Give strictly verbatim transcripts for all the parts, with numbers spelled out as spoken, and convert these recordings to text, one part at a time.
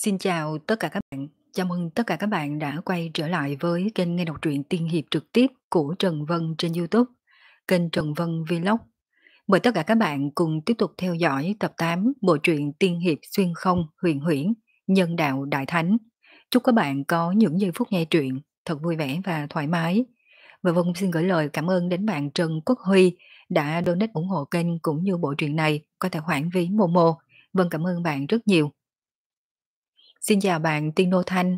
Xin chào tất cả các bạn. Chào mừng tất cả các bạn đã quay trở lại với kênh nghe đọc truyện tiên hiệp trực tiếp của Trần Vân trên YouTube, kênh Trần Vân Vlog. Mời tất cả các bạn cùng tiếp tục theo dõi tập tám bộ truyện tiên hiệp xuyên không huyền huyễn nhân đạo đại thánh. Chúc các bạn có những giây phút nghe truyện thật vui vẻ và thoải mái. Và Vân xin gửi lời cảm ơn đến bạn Trần Quốc Huy đã donate ủng hộ kênh cũng như bộ truyện này qua tài khoản ví Momo. Vân cảm ơn bạn rất nhiều. Xin chào bạn Tino Thanh.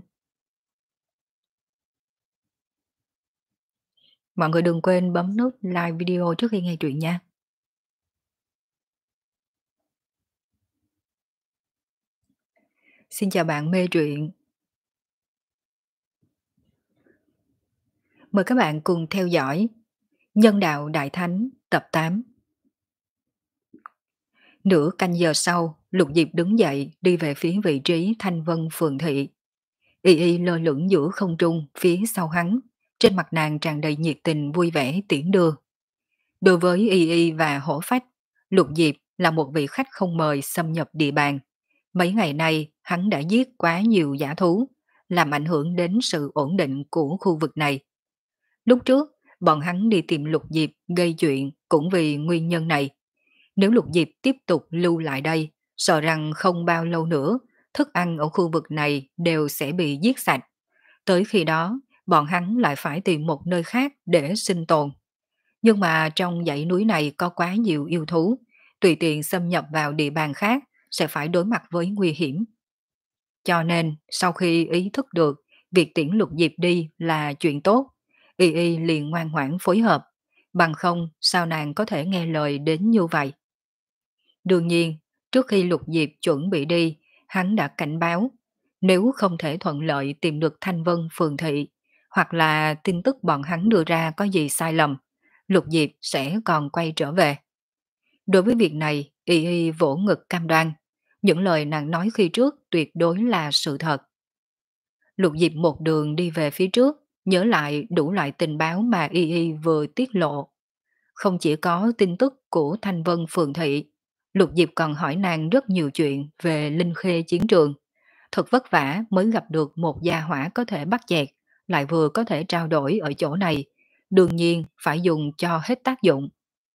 Mọi người đừng quên bấm nút like video trước khi nghe truyện nha. Xin chào bạn mê truyện. Mời các bạn cùng theo dõi Nhân đạo Đại Thánh tập tám. Nửa canh giờ sau, Lục Diệp đứng dậy đi về phía vị trí Thanh Vân Phường Thị. Y Y lơ lửng giữa không trung phía sau hắn, trên mặt nàng tràn đầy nhiệt tình vui vẻ tiễn đưa. Đối với Y Y và Hổ Phách, Lục Diệp là một vị khách không mời xâm nhập địa bàn. Mấy ngày nay hắn đã giết quá nhiều dã thú, làm ảnh hưởng đến sự ổn định của khu vực này. Lúc trước, bọn hắn đi tìm Lục Diệp gây chuyện cũng vì nguyên nhân này. Nếu Lục Diệp tiếp tục lưu lại đây, sợ rằng không bao lâu nữa, thức ăn ở khu vực này đều sẽ bị giết sạch. Tới khi đó, bọn hắn lại phải tìm một nơi khác để sinh tồn. Nhưng mà trong dãy núi này có quá nhiều yêu thú, tùy tiện xâm nhập vào địa bàn khác sẽ phải đối mặt với nguy hiểm. Cho nên, sau khi ý thức được việc tiễn Lục Diệp đi là chuyện tốt, Y Y liền ngoan ngoãn phối hợp, bằng không sao nàng có thể nghe lời đến như vậy. Đương nhiên, trước khi Lục Diệp chuẩn bị đi, hắn đã cảnh báo, nếu không thể thuận lợi tìm được Thanh Vân Phường Thị, hoặc là tin tức bọn hắn đưa ra có gì sai lầm, Lục Diệp sẽ còn quay trở về. Đối với việc này, Y Y vỗ ngực cam đoan, những lời nàng nói khi trước tuyệt đối là sự thật. Lục Diệp một đường đi về phía trước, nhớ lại đủ loại tình báo mà Y Y vừa tiết lộ. Không chỉ có tin tức của Thanh Vân Phường Thị, Lục Diệp còn hỏi nàng rất nhiều chuyện về Linh Khê chiến trường. Thật vất vả mới gặp được một gia hỏa có thể bắt chẹt, lại vừa có thể trao đổi ở chỗ này. Đương nhiên phải dùng cho hết tác dụng.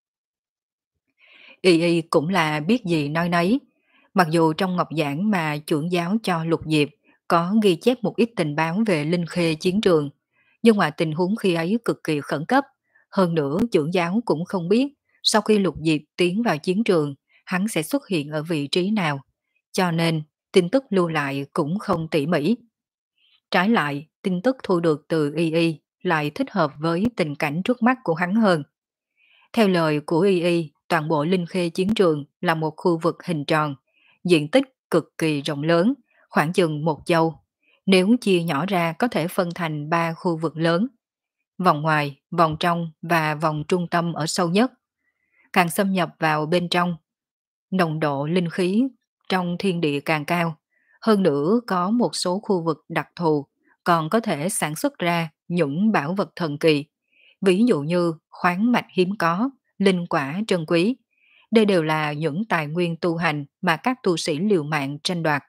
Y Y cũng là biết gì nói nấy. Mặc dù trong ngọc giảng mà trưởng giáo cho Lục Diệp có ghi chép một ít tình báo về Linh Khê chiến trường, nhưng mà tình huống khi ấy cực kỳ khẩn cấp. Hơn nữa trưởng giáo cũng không biết sau khi Lục Diệp tiến vào chiến trường, hắn sẽ xuất hiện ở vị trí nào. Cho nên, tin tức lưu lại cũng không tỉ mỉ. Trái lại, tin tức thu được từ Y Y lại thích hợp với tình cảnh trước mắt của hắn hơn. Theo lời của Y Y, toàn bộ Linh Khê chiến trường là một khu vực hình tròn, diện tích cực kỳ rộng lớn, khoảng chừng một châu. Nếu chia nhỏ ra có thể phân thành ba khu vực lớn, vòng ngoài, vòng trong và vòng trung tâm ở sâu nhất. Càng xâm nhập vào bên trong, nồng độ linh khí trong thiên địa càng cao. Hơn nữa có một số khu vực đặc thù còn có thể sản xuất ra những bảo vật thần kỳ, ví dụ như khoáng mạch hiếm có, linh quả trân quý. Đây đều là những tài nguyên tu hành mà các tu sĩ liều mạng tranh đoạt.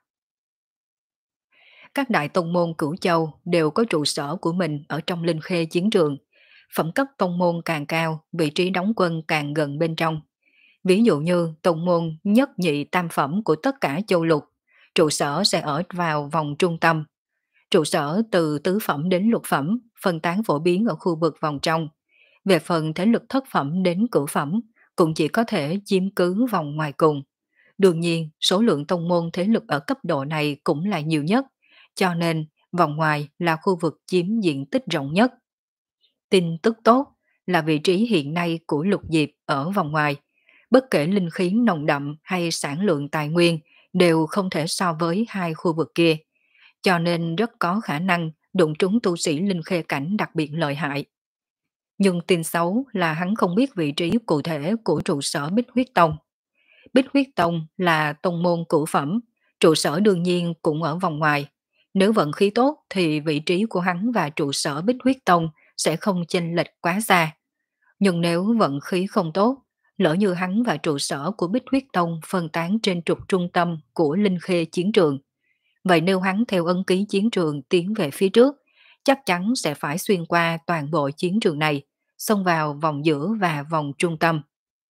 Các đại tông môn cửu châu đều có trụ sở của mình ở trong Linh Khê chiến trường. Phẩm cấp tông môn càng cao, vị trí đóng quân càng gần bên trong. Ví dụ như tông môn nhất nhị tam phẩm của tất cả châu lục, trụ sở sẽ ở vào vòng trung tâm. Trụ sở từ tứ phẩm đến lục phẩm, phân tán phổ biến ở khu vực vòng trong. Về phần thế lực thất phẩm đến cửu phẩm, cũng chỉ có thể chiếm cứ vòng ngoài cùng. Đương nhiên, số lượng tông môn thế lực ở cấp độ này cũng là nhiều nhất, cho nên vòng ngoài là khu vực chiếm diện tích rộng nhất. Tin tức tốt là vị trí hiện nay của Lục Diệp ở vòng ngoài, bất kể linh khí nồng đậm hay sản lượng tài nguyên đều không thể so với hai khu vực kia, cho nên rất có khả năng đụng trúng tu sĩ linh khê cảnh đặc biệt lợi hại. Nhưng tin xấu là hắn không biết vị trí cụ thể của trụ sở Bích Huyết Tông. Bích Huyết Tông là tông môn cửu phẩm, trụ sở đương nhiên cũng ở vòng ngoài. Nếu vận khí tốt thì vị trí của hắn và trụ sở Bích Huyết Tông sẽ không chênh lệch quá xa. Nhưng nếu vận khí không tốt, lỡ như hắn và trụ sở của Bích Huyết Tông phân tán trên trục trung tâm của Linh Khê chiến trường, Vậy nếu hắn theo ấn ký chiến trường tiến về phía trước, chắc chắn sẽ phải xuyên qua toàn bộ chiến trường này, xông vào vòng giữa và vòng trung tâm.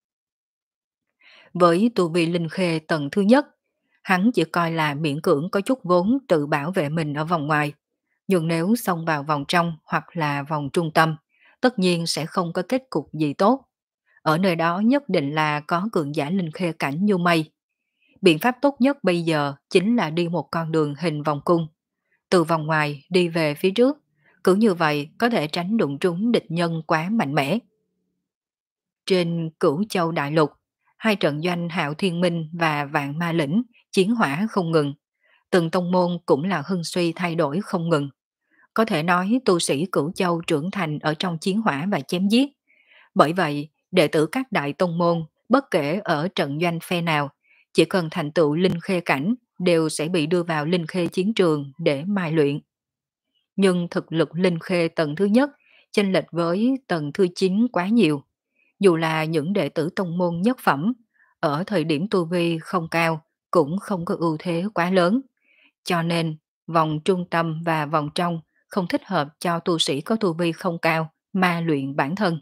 Với tu vi linh khê tầng thứ nhất, hắn chỉ coi là miễn cưỡng có chút vốn tự bảo vệ mình ở vòng ngoài. Nhưng nếu xông vào vòng trong hoặc là vòng trung tâm, tất nhiên sẽ không có kết cục gì tốt. Ở nơi đó nhất định là có cường giả linh khê cảnh như mây. Biện pháp tốt nhất bây giờ chính là đi một con đường hình vòng cung, từ vòng ngoài đi về phía trước. Cứ như vậy có thể tránh đụng trúng địch nhân quá mạnh mẽ. Trên Cửu Châu Đại Lục, hai trận doanh Hạo Thiên Minh và Vạn Ma Lĩnh chiến hỏa không ngừng. Từng tông môn cũng là hưng suy thay đổi không ngừng. Có thể nói tu sĩ Cửu Châu trưởng thành ở trong chiến hỏa và chém giết. Bởi vậy, đệ tử các đại tông môn, bất kể ở trận doanh phe nào, chỉ cần thành tựu linh khê cảnh, đều sẽ bị đưa vào linh khê chiến trường để mai luyện. Nhưng thực lực linh khê tầng thứ nhất chênh lệch với tầng thứ chín quá nhiều. Dù là những đệ tử tông môn nhất phẩm, ở thời điểm tu vi không cao, cũng không có ưu thế quá lớn. Cho nên, vòng trung tâm và vòng trong không thích hợp cho tu sĩ có tu vi không cao mà luyện bản thân.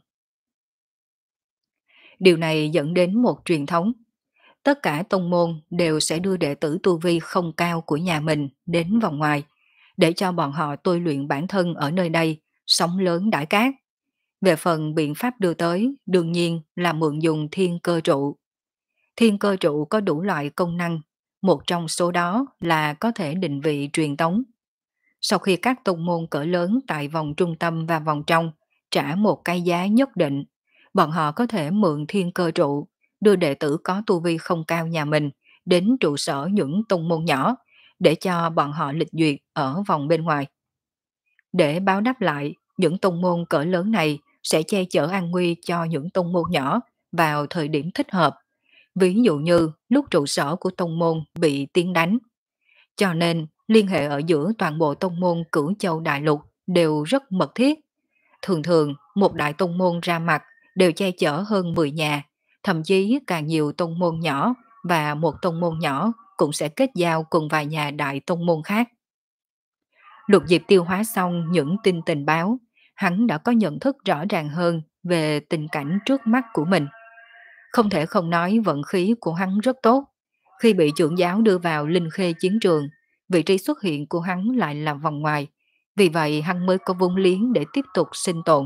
Điều này dẫn đến một truyền thống. Tất cả tông môn đều sẽ đưa đệ tử tu vi không cao của nhà mình đến vòng ngoài, để cho bọn họ tôi luyện bản thân ở nơi đây, sóng lớn đãi cát. Về phần biện pháp đưa tới, đương nhiên là mượn dùng thiên cơ trụ. Thiên cơ trụ có đủ loại công năng, một trong số đó là có thể định vị truyền tống. Sau khi các tông môn cỡ lớn tại vòng trung tâm và vòng trong trả một cái giá nhất định, bọn họ có thể mượn thiên cơ trụ, đưa đệ tử có tu vi không cao nhà mình đến trụ sở những tông môn nhỏ, để cho bọn họ lịch duyệt ở vòng bên ngoài. Để báo đáp lại, những tông môn cỡ lớn này sẽ che chở an nguy cho những tông môn nhỏ vào thời điểm thích hợp. Ví dụ như lúc trụ sở của tông môn bị tiến đánh. Cho nên, liên hệ ở giữa toàn bộ tông môn Cửu Châu Đại Lục đều rất mật thiết. Thường thường, một đại tông môn ra mặt đều che chở hơn mười nhà, thậm chí càng nhiều tông môn nhỏ, và một tông môn nhỏ cũng sẽ kết giao cùng vài nhà đại tông môn khác. Lục Diệp tiêu hóa xong những tin tình báo, hắn đã có nhận thức rõ ràng hơn về tình cảnh trước mắt của mình. Không thể không nói vận khí của hắn rất tốt. Khi bị trưởng giáo đưa vào linh khê chiến trường, vị trí xuất hiện của hắn lại là vòng ngoài. Vì vậy hắn mới có vốn liếng để tiếp tục sinh tồn.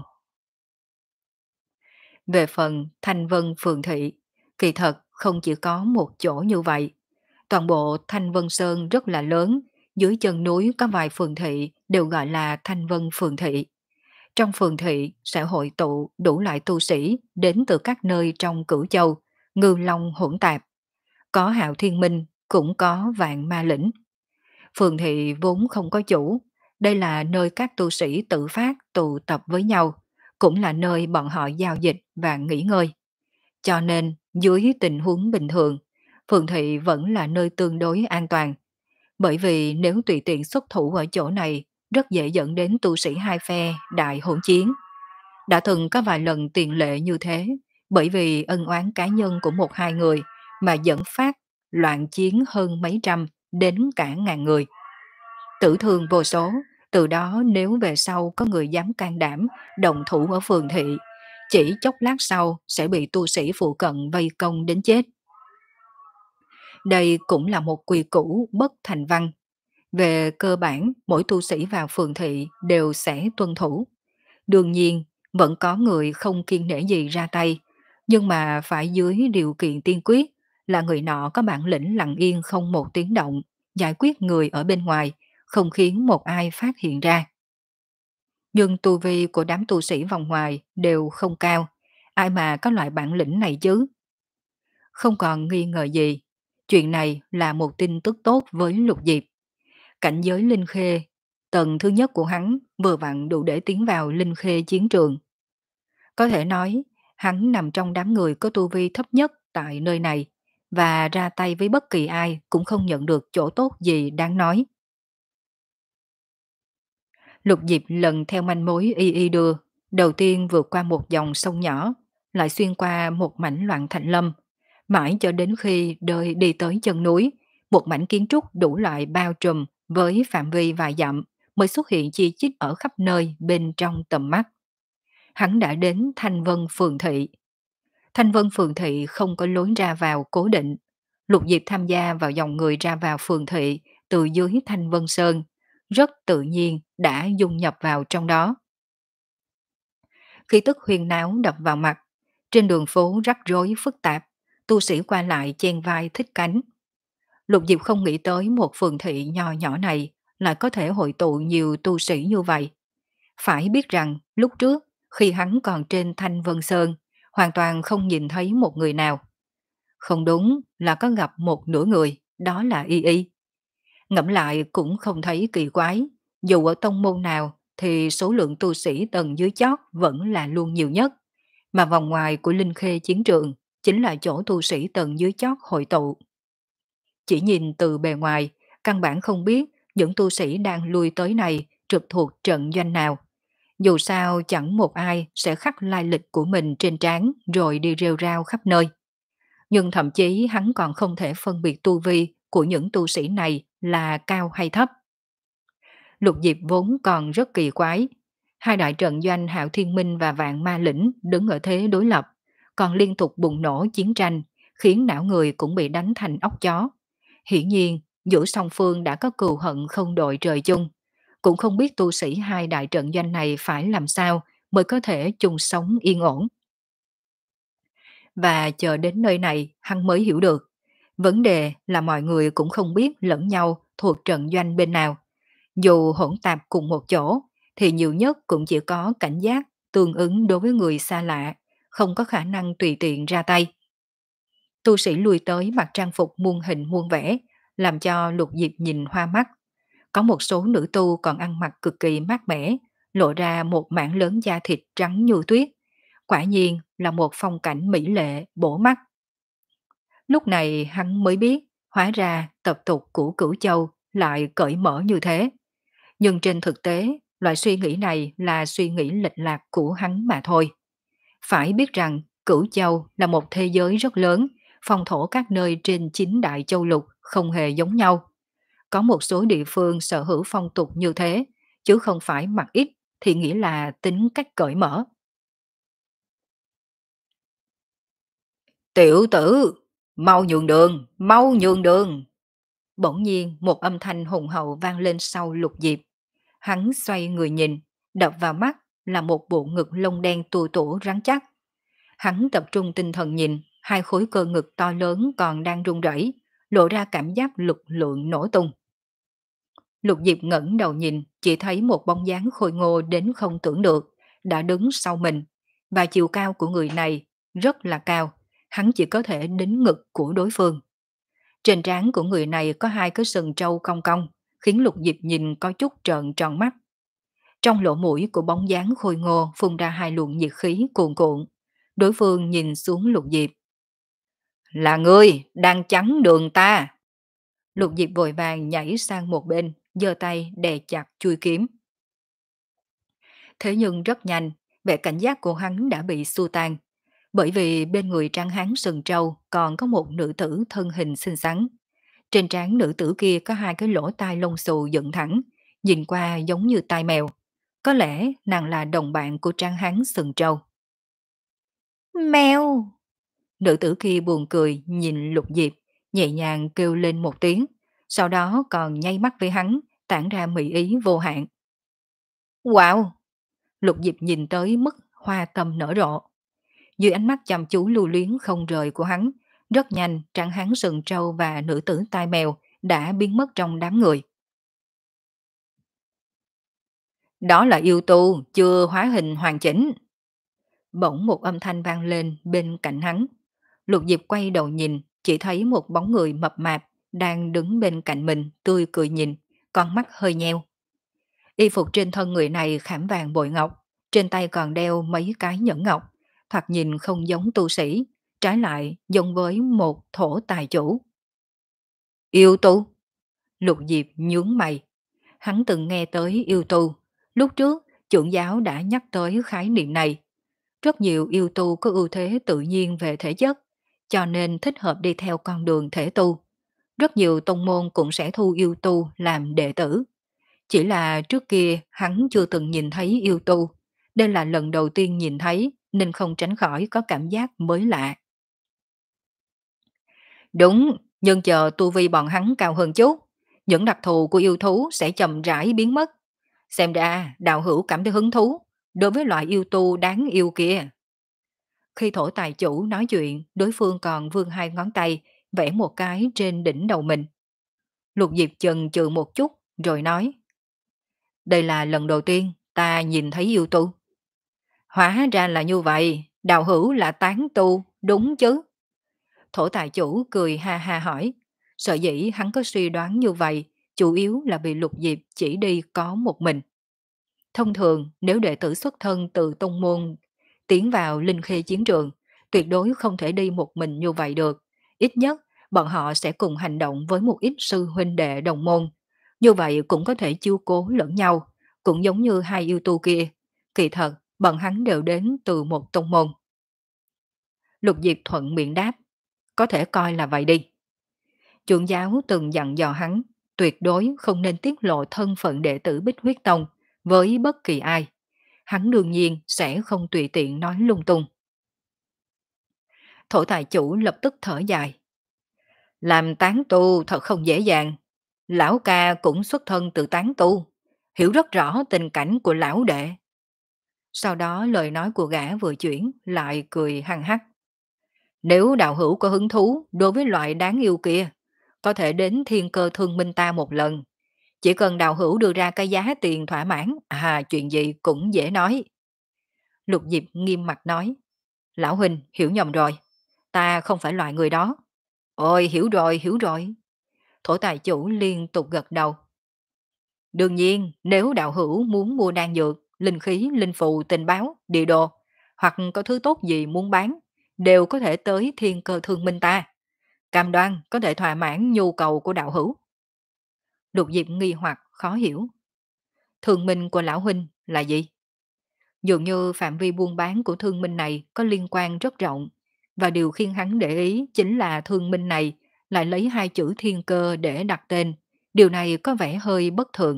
Về phần Thanh Vân Phường Thị, kỳ thật không chỉ có một chỗ như vậy. Toàn bộ Thanh Vân Sơn rất là lớn, dưới chân núi có vài phường thị đều gọi là Thanh Vân Phường Thị. Trong phường thị sẽ hội tụ đủ loại tu sĩ đến từ các nơi trong Cửu Châu, ngư long hỗn tạp. Có Hạo Thiên Minh, cũng có Vạn Ma Lĩnh. Phường thị vốn không có chủ, đây là nơi các tu sĩ tự phát tụ tập với nhau, cũng là nơi bọn họ giao dịch và nghỉ ngơi. Cho nên, dưới tình huống bình thường, phường thị vẫn là nơi tương đối an toàn. Bởi vì nếu tùy tiện xuất thủ ở chỗ này, rất dễ dẫn đến tu sĩ hai phe đại hỗn chiến. Đã từng có vài lần tiền lệ như thế, bởi vì ân oán cá nhân của một hai người mà dẫn phát loạn chiến hơn mấy trăm đến cả ngàn người. Tử thương vô số, từ đó nếu về sau có người dám can đảm đồng thủ ở phường thị, chỉ chốc lát sau sẽ bị tu sĩ phụ cận vây công đến chết. Đây cũng là một quy củ bất thành văn. Về cơ bản, mỗi tu sĩ vào phường thị đều sẽ tuân thủ. Đương nhiên, vẫn có người không kiêng nể gì ra tay, nhưng mà phải dưới điều kiện tiên quyết là người nọ có bản lĩnh lặng yên không một tiếng động, giải quyết người ở bên ngoài, không khiến một ai phát hiện ra. Nhưng tu vi của đám tu sĩ vòng ngoài đều không cao, ai mà có loại bản lĩnh này chứ? Không còn nghi ngờ gì, chuyện này là một tin tức tốt với Lục Diệp. Cảnh giới linh khê, tầng thứ nhất của hắn vừa vặn đủ để tiến vào linh khê chiến trường. Có thể nói, hắn nằm trong đám người có tu vi thấp nhất tại nơi này, và ra tay với bất kỳ ai cũng không nhận được chỗ tốt gì đáng nói. Lục Diệp lần theo manh mối y y đưa, đầu tiên vượt qua một dòng sông nhỏ, lại xuyên qua một mảnh loạn thành lâm, mãi cho đến khi đời đi tới chân núi, một mảnh kiến trúc đủ loại bao trùm với phạm vi vài dặm mới xuất hiện chi chít ở khắp nơi bên trong tầm mắt. Hắn đã đến Thanh Vân Phường Thị. Thanh Vân Phường Thị không có lối ra vào cố định. Lục Diệp tham gia vào dòng người ra vào phường thị từ dưới Thanh Vân Sơn, rất tự nhiên đã dung nhập vào trong đó. Khí tức huyền náo đập vào mặt, trên đường phố rắc rối phức tạp, tu sĩ qua lại chen vai thích cánh. Lục Diệp không nghĩ tới một phường thị nho nhỏ này lại có thể hội tụ nhiều tu sĩ như vậy. Phải biết rằng lúc trước khi hắn còn trên Thanh Vân Sơn, hoàn toàn không nhìn thấy một người nào. Không đúng là có gặp một nửa người, đó là Y Y. Ngẫm lại cũng không thấy kỳ quái, dù ở tông môn nào thì số lượng tu sĩ tầng dưới chót vẫn là luôn nhiều nhất, mà vòng ngoài của Linh Khê chiến trường chính là chỗ tu sĩ tầng dưới chót hội tụ. Chỉ nhìn từ bề ngoài, căn bản không biết những tu sĩ đang lui tới này trực thuộc trận doanh nào. Dù sao chẳng một ai sẽ khắc lai lịch của mình trên trán rồi đi rêu rao khắp nơi. Nhưng thậm chí hắn còn không thể phân biệt tu vi của những tu sĩ này là cao hay thấp. Lục Diệp vốn còn rất kỳ quái. Hai đại trận doanh Hạo Thiên Minh và Vạn Ma Lĩnh đứng ở thế đối lập, còn liên tục bùng nổ chiến tranh, khiến não người cũng bị đánh thành óc chó. Hiển nhiên, giữa song phương đã có cừu hận không đội trời chung. Cũng không biết tu sĩ hai đại trận doanh này phải làm sao mới có thể chung sống yên ổn. Và chờ đến nơi này, hắn mới hiểu được. Vấn đề là mọi người cũng không biết lẫn nhau thuộc trận doanh bên nào. Dù hỗn tạp cùng một chỗ, thì nhiều nhất cũng chỉ có cảnh giác tương ứng đối với người xa lạ, không có khả năng tùy tiện ra tay. Tu sĩ lui tới mặc trang phục muôn hình muôn vẻ, làm cho Lục Diệp nhìn hoa mắt. Có một số nữ tu còn ăn mặc cực kỳ mát mẻ, lộ ra một mảng lớn da thịt trắng như tuyết. Quả nhiên là một phong cảnh mỹ lệ, bổ mắt. Lúc này hắn mới biết, hóa ra tập tục của Cửu Châu lại cởi mở như thế. Nhưng trên thực tế, loại suy nghĩ này là suy nghĩ lệch lạc của hắn mà thôi. Phải biết rằng Cửu Châu là một thế giới rất lớn, phong thổ các nơi trên chín đại châu lục không hề giống nhau. Có một số địa phương sở hữu phong tục như thế, chứ không phải mặc ít thì nghĩa là tính cách cởi mở. Tiểu tử, mau nhường đường, mau nhường đường. Bỗng nhiên một âm thanh hùng hậu vang lên sau Lục Diệp. Hắn xoay người nhìn, đập vào mắt là một bộ ngực lông đen tua tủa rắn chắc. Hắn tập trung tinh thần nhìn, hai khối cơ ngực to lớn còn đang rung rẩy, lộ ra cảm giác lực lượng nổ tung. Lục Diệp ngẩng đầu nhìn, chỉ thấy một bóng dáng khôi ngô đến không tưởng được, đã đứng sau mình, và chiều cao của người này rất là cao, hắn chỉ có thể đến ngực của đối phương. Trên trán của người này có hai cái sừng trâu cong cong, khiến Lục Diệp nhìn có chút trợn tròn mắt. Trong lỗ mũi của bóng dáng khôi ngô phun ra hai luồng nhiệt khí cuồn cuộn. Đối phương nhìn xuống Lục Diệp. Là ngươi, đang chắn đường ta. Lục Diệp vội vàng nhảy sang một bên, giơ tay đè chặt chui kiếm. Thế nhưng rất nhanh, vẻ cảnh giác của hắn đã bị xua tan. Bởi vì bên người trắng hán sừng trâu còn có một nữ tử thân hình xinh xắn. Trên trán nữ tử kia có hai cái lỗ tai lông xù dựng thẳng, nhìn qua giống như tai mèo. Có lẽ nàng là đồng bạn của Trang Hán sừng trâu. Mèo! Nữ tử kia buồn cười nhìn Lục Diệp, nhẹ nhàng kêu lên một tiếng, sau đó còn nháy mắt với hắn, tản ra mỹ ý vô hạn. Wow! Lục Diệp nhìn tới mức hoa tâm nở rộ. Dưới ánh mắt chăm chú lưu luyến không rời của hắn, rất nhanh Trang Hán sừng trâu và nữ tử tai mèo đã biến mất trong đám người. Đó là yêu tu, chưa hóa hình hoàn chỉnh. Bỗng một âm thanh vang lên bên cạnh hắn. Lục Diệp quay đầu nhìn, chỉ thấy một bóng người mập mạp đang đứng bên cạnh mình tươi cười nhìn, con mắt hơi nheo. Y phục trên thân người này khảm vàng bội ngọc, trên tay còn đeo mấy cái nhẫn ngọc, thoạt nhìn không giống tu sĩ, trái lại giống với một thổ tài chủ. Yêu tu? Lục Diệp nhướng mày. Hắn từng nghe tới yêu tu, lúc trước trưởng giáo đã nhắc tới khái niệm này. Rất nhiều yêu tu có ưu thế tự nhiên về thể chất, cho nên thích hợp đi theo con đường thể tu. Rất nhiều tông môn cũng sẽ thu yêu tu làm đệ tử. Chỉ là trước kia hắn chưa từng nhìn thấy yêu tu. Đây là lần đầu tiên nhìn thấy nên không tránh khỏi có cảm giác mới lạ. Đúng, nhưng chờ tu vi bọn hắn cao hơn chút, những đặc thù của yêu thú sẽ chậm rãi biến mất. Xem ra đạo hữu cảm thấy hứng thú đối với loại yêu tu đáng yêu kia. Khi thổ tài chủ nói chuyện, đối phương còn vươn hai ngón tay, vẽ một cái trên đỉnh đầu mình. Lục Diệp chần chừ một chút, rồi nói, đây là lần đầu tiên ta nhìn thấy yêu tu. Hóa ra là như vậy, đạo hữu là tán tu, đúng chứ? Thổ tài chủ cười ha ha hỏi, sợ dĩ hắn có suy đoán như vậy, chủ yếu là vì Lục Diệp chỉ đi có một mình. Thông thường, nếu đệ tử xuất thân từ tông môn tiến vào linh khê chiến trường, tuyệt đối không thể đi một mình như vậy được. Ít nhất, bọn họ sẽ cùng hành động với một ít sư huynh đệ đồng môn. Như vậy cũng có thể chiêu cố lẫn nhau, cũng giống như hai yêu tu kia. Kỳ thật, bọn hắn đều đến từ một tông môn. Lục Diệp thuận miệng đáp, có thể coi là vậy đi. Trưởng giáo từng dặn dò hắn, tuyệt đối không nên tiết lộ thân phận đệ tử Bích Huyết Tông với bất kỳ ai. Hắn đương nhiên sẽ không tùy tiện nói lung tung. Thổ tài chủ lập tức thở dài. Làm tán tu thật không dễ dàng. Lão ca cũng xuất thân từ tán tu, hiểu rất rõ tình cảnh của lão đệ. Sau đó lời nói của gã vừa chuyển lại cười hăng hắc. Nếu đạo hữu có hứng thú đối với loại đáng yêu kia, có thể đến thiên cơ thương minh ta một lần. Chỉ cần đạo hữu đưa ra cái giá tiền thỏa mãn, à chuyện gì cũng dễ nói. Lục Diệp nghiêm mặt nói, lão huynh hiểu nhầm rồi, ta không phải loại người đó. Ôi hiểu rồi, hiểu rồi. Thổ tài chủ liên tục gật đầu. Đương nhiên, nếu đạo hữu muốn mua đan dược, linh khí, linh phù, tình báo, địa đồ, hoặc có thứ tốt gì muốn bán, đều có thể tới thiên cơ thương minh ta. Cam đoan có thể thỏa mãn nhu cầu của đạo hữu. Lục Diệp nghi hoặc khó hiểu. Thương minh của lão huynh là gì? Dường như phạm vi buôn bán của thương minh này có liên quan rất rộng, và điều khiến hắn để ý chính là thương minh này lại lấy hai chữ thiên cơ để đặt tên. Điều này có vẻ hơi bất thường.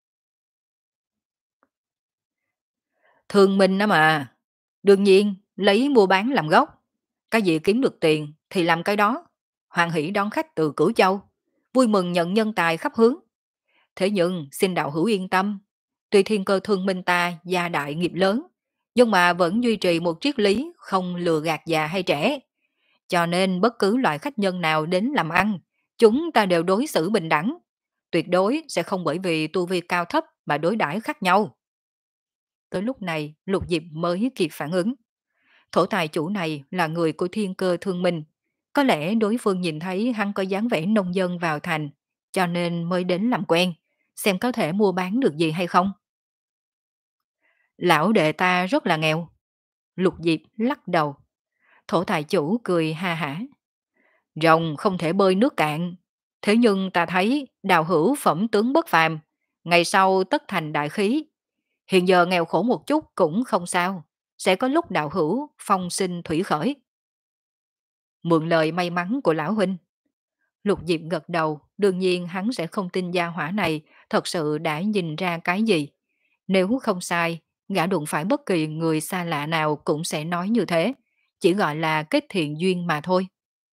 Thương minh đó mà. Đương nhiên, lấy mua bán làm gốc. Cái gì kiếm được tiền thì làm cái đó. Hoàng hỷ đón khách từ Cửu Châu. Vui mừng nhận nhân tài khắp hướng. Thế nhưng, xin đạo hữu yên tâm. Tuy thiên cơ thương minh ta gia đại nghiệp lớn, nhưng mà vẫn duy trì một triết lý không lừa gạt già hay trẻ. Cho nên bất cứ loại khách nhân nào đến làm ăn, chúng ta đều đối xử bình đẳng. Tuyệt đối sẽ không bởi vì tu vi cao thấp mà đối đãi khác nhau. Tới lúc này, Lục Diệp mới kịp phản ứng. Thổ tài chủ này là người của thiên cơ thương minh. Có lẽ đối phương nhìn thấy hắn có dáng vẻ nông dân vào thành, cho nên mới đến làm quen, xem có thể mua bán được gì hay không. Lão đệ ta rất là nghèo. Lục Diệp lắc đầu. Thổ tài chủ cười ha hả. Rồng không thể bơi nước cạn. Thế nhưng ta thấy đào hữu phẩm tướng bất phàm, ngày sau tất thành đại khí. Hiện giờ nghèo khổ một chút cũng không sao. Sẽ có lúc đạo hữu phong sinh thủy khởi. Mượn lời may mắn của lão huynh. Lục Diệp gật đầu, đương nhiên hắn sẽ không tin gia hỏa này thật sự đã nhìn ra cái gì. Nếu không sai, gã đụng phải bất kỳ người xa lạ nào cũng sẽ nói như thế. Chỉ gọi là kết thiện duyên mà thôi.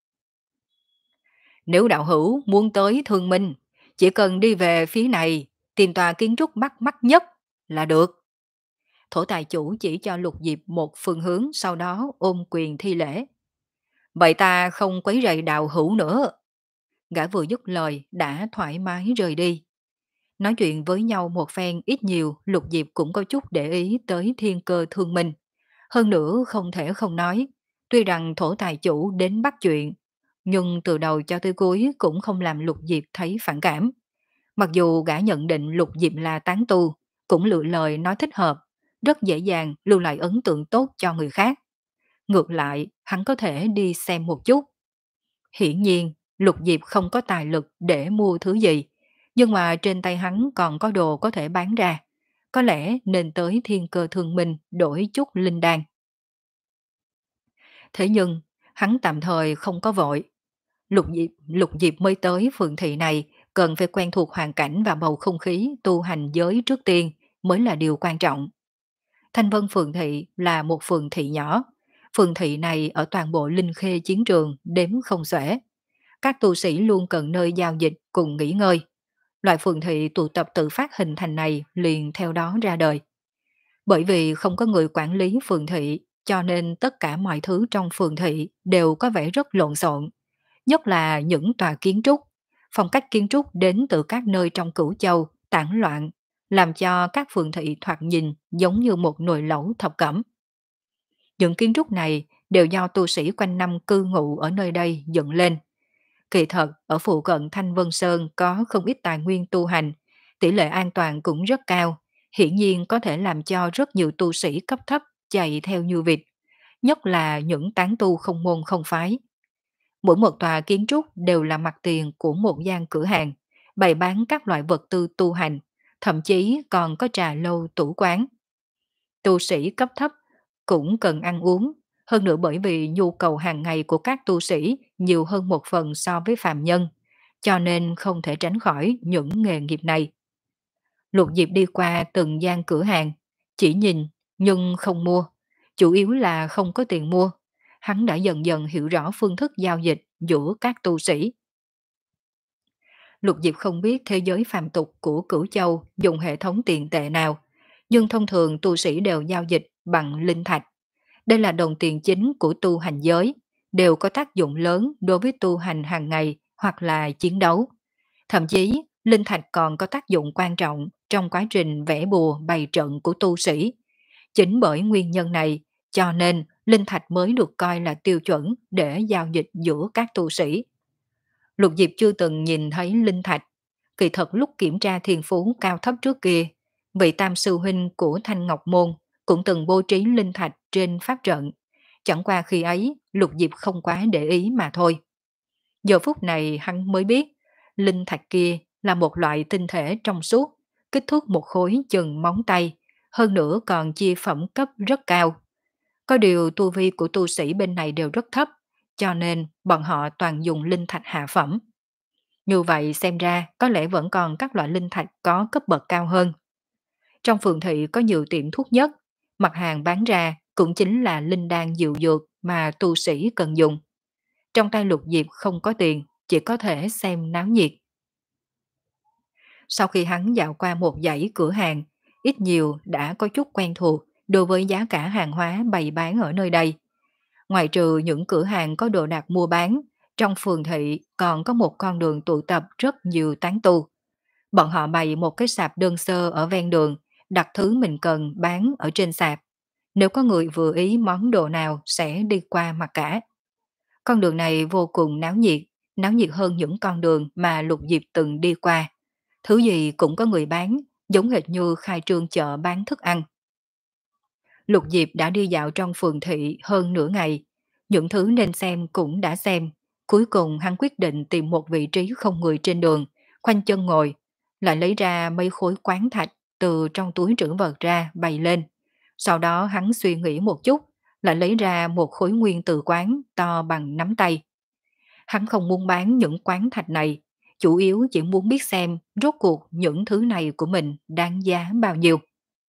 Nếu đạo hữu muốn tới thương minh, chỉ cần đi về phía này, tìm tòa kiến trúc bắt mắt nhất là được. Thổ tài chủ chỉ cho Lục Diệp một phương hướng, sau đó ôm quyền thi lễ. Vậy ta không quấy rầy đạo hữu nữa. Gã vừa dứt lời đã thoải mái rời đi. Nói chuyện với nhau một phen ít nhiều, Lục Diệp cũng có chút để ý tới thiên cơ thương minh. Hơn nữa không thể không nói, tuy rằng thổ tài chủ đến bắt chuyện, nhưng từ đầu cho tới cuối cũng không làm Lục Diệp thấy phản cảm. Mặc dù gã nhận định Lục Diệp là tán tu, cũng lựa lời nói thích hợp, rất dễ dàng lưu lại ấn tượng tốt cho người khác. Ngược lại, hắn có thể đi xem một chút. Hiển nhiên, Lục Diệp không có tài lực để mua thứ gì, nhưng mà trên tay hắn còn có đồ có thể bán ra. Có lẽ nên tới thiên cơ thương minh đổi chút linh đan. Thế nhưng, hắn tạm thời không có vội. Lục Diệp, Lục Diệp mới tới phường thị này, cần phải quen thuộc hoàn cảnh và bầu không khí tu hành giới trước tiên mới là điều quan trọng. Thanh Vân phường thị là một phường thị nhỏ. Phường thị này ở toàn bộ Linh Khê chiến trường đếm không xuể. Các tu sĩ luôn cần nơi giao dịch cùng nghỉ ngơi. Loại phường thị tụ tập tự phát hình thành này liền theo đó ra đời. Bởi vì không có người quản lý phường thị, cho nên tất cả mọi thứ trong phường thị đều có vẻ rất lộn xộn, nhất là những tòa kiến trúc. Phong cách kiến trúc đến từ các nơi trong Cửu Châu, tản loạn, làm cho các phường thị thoạt nhìn giống như một nồi lẩu thập cẩm. Những kiến trúc này đều do tu sĩ quanh năm cư ngụ ở nơi đây dựng lên. Kỳ thật, ở phụ cận Thanh Vân Sơn có không ít tài nguyên tu hành, tỷ lệ an toàn cũng rất cao, hiển nhiên có thể làm cho rất nhiều tu sĩ cấp thấp chạy theo như vịt, nhất là những tán tu không môn không phái. Mỗi một tòa kiến trúc đều là mặt tiền của một gian cửa hàng, bày bán các loại vật tư tu hành, thậm chí còn có trà lâu tủ quán. Tu sĩ cấp thấp cũng cần ăn uống, hơn nữa bởi vì nhu cầu hàng ngày của các tu sĩ nhiều hơn một phần so với phàm nhân, cho nên không thể tránh khỏi những nghề nghiệp này. Lục Diệp đi qua từng gian cửa hàng, chỉ nhìn nhưng không mua, chủ yếu là không có tiền mua. Hắn đã dần dần hiểu rõ phương thức giao dịch giữa các tu sĩ. Lục Diệp không biết thế giới phàm tục của Cửu Châu dùng hệ thống tiền tệ nào, nhưng thông thường tu sĩ đều giao dịch bằng linh thạch. Đây là đồng tiền chính của tu hành giới, đều có tác dụng lớn đối với tu hành hàng ngày hoặc là chiến đấu. Thậm chí, linh thạch còn có tác dụng quan trọng trong quá trình vẽ bùa bày trận của tu sĩ. Chính bởi nguyên nhân này, cho nên linh thạch mới được coi là tiêu chuẩn để giao dịch giữa các tu sĩ. Lục Diệp chưa từng nhìn thấy linh thạch. Kỳ thật lúc kiểm tra thiên phú cao thấp trước kia, vị tam sư huynh của Thanh Ngọc Môn cũng từng bố trí linh thạch trên pháp trận. Chẳng qua khi ấy, Lục Diệp không quá để ý mà thôi. Giờ phút này hắn mới biết, linh thạch kia là một loại tinh thể trong suốt, kích thước một khối chừng móng tay, hơn nữa còn chia phẩm cấp rất cao. Có điều tu vi của tu sĩ bên này đều rất thấp, cho nên bọn họ toàn dùng linh thạch hạ phẩm. Như vậy xem ra có lẽ vẫn còn các loại linh thạch có cấp bậc cao hơn. Trong phường thị có nhiều tiệm thuốc nhất, mặt hàng bán ra cũng chính là linh đan dịu dược mà tu sĩ cần dùng. Trong tay Lục Diệp không có tiền, chỉ có thể xem náo nhiệt. Sau khi hắn dạo qua một dãy cửa hàng, ít nhiều đã có chút quen thuộc đối với giá cả hàng hóa bày bán ở nơi đây. Ngoài trừ những cửa hàng có đồ đạc mua bán, trong phường thị còn có một con đường tụ tập rất nhiều tán tu. Bọn họ bày một cái sạp đơn sơ ở ven đường, đặt thứ mình cần bán ở trên sạp. Nếu có người vừa ý món đồ nào sẽ đi qua mặc cả. Con đường này vô cùng náo nhiệt, náo nhiệt hơn những con đường mà Lục Diệp từng đi qua. Thứ gì cũng có người bán, giống hệt như khai trương chợ bán thức ăn. Lục Diệp đã đi dạo trong phường thị hơn nửa ngày, những thứ nên xem cũng đã xem. Cuối cùng hắn quyết định tìm một vị trí không người trên đường, khoanh chân ngồi, lại lấy ra mấy khối quán thạch từ trong túi trữ vật ra bày lên. Sau đó hắn suy nghĩ một chút, lại lấy ra một khối nguyên tử quán to bằng nắm tay. Hắn không muốn bán những quán thạch này, chủ yếu chỉ muốn biết xem rốt cuộc những thứ này của mình đáng giá bao nhiêu.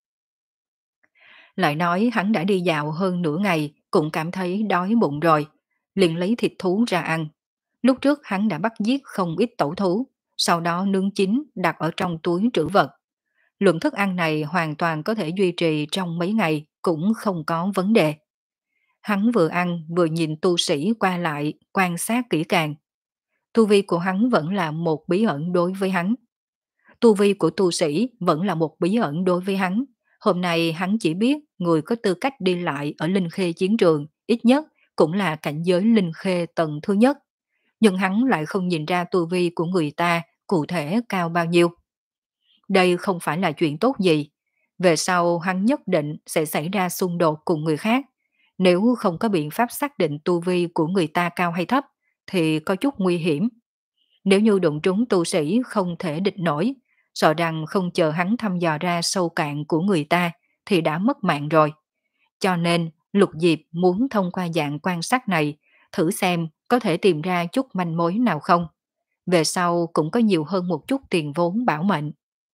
Lại nói hắn đã đi dạo hơn nửa ngày, cũng cảm thấy đói bụng rồi, liền lấy thịt thú ra ăn. Lúc trước hắn đã bắt giết không ít tẩu thú, sau đó nướng chín đặt ở trong túi trữ vật. Lượng thức ăn này hoàn toàn có thể duy trì trong mấy ngày, cũng không có vấn đề. Hắn vừa ăn vừa nhìn tu sĩ qua lại, quan sát kỹ càng. Tu vi của hắn vẫn là một bí ẩn đối với hắn. Tu vi của tu sĩ vẫn là một bí ẩn đối với hắn. Hôm nay hắn chỉ biết người có tư cách đi lại ở Linh Khê chiến trường, ít nhất cũng là cảnh giới Linh Khê tầng thứ nhất. Nhưng hắn lại không nhìn ra tu vi của người ta cụ thể cao bao nhiêu. Đây không phải là chuyện tốt gì. Về sau hắn nhất định sẽ xảy ra xung đột cùng người khác. Nếu không có biện pháp xác định tu vi của người ta cao hay thấp, thì có chút nguy hiểm. Nếu như đụng trúng tu sĩ không thể địch nổi, sợ rằng không chờ hắn thăm dò ra sâu cạn của người ta, thì đã mất mạng rồi. Cho nên, Lục Diệp muốn thông qua dạng quan sát này, thử xem có thể tìm ra chút manh mối nào không? Về sau cũng có nhiều hơn một chút tiền vốn bảo mệnh.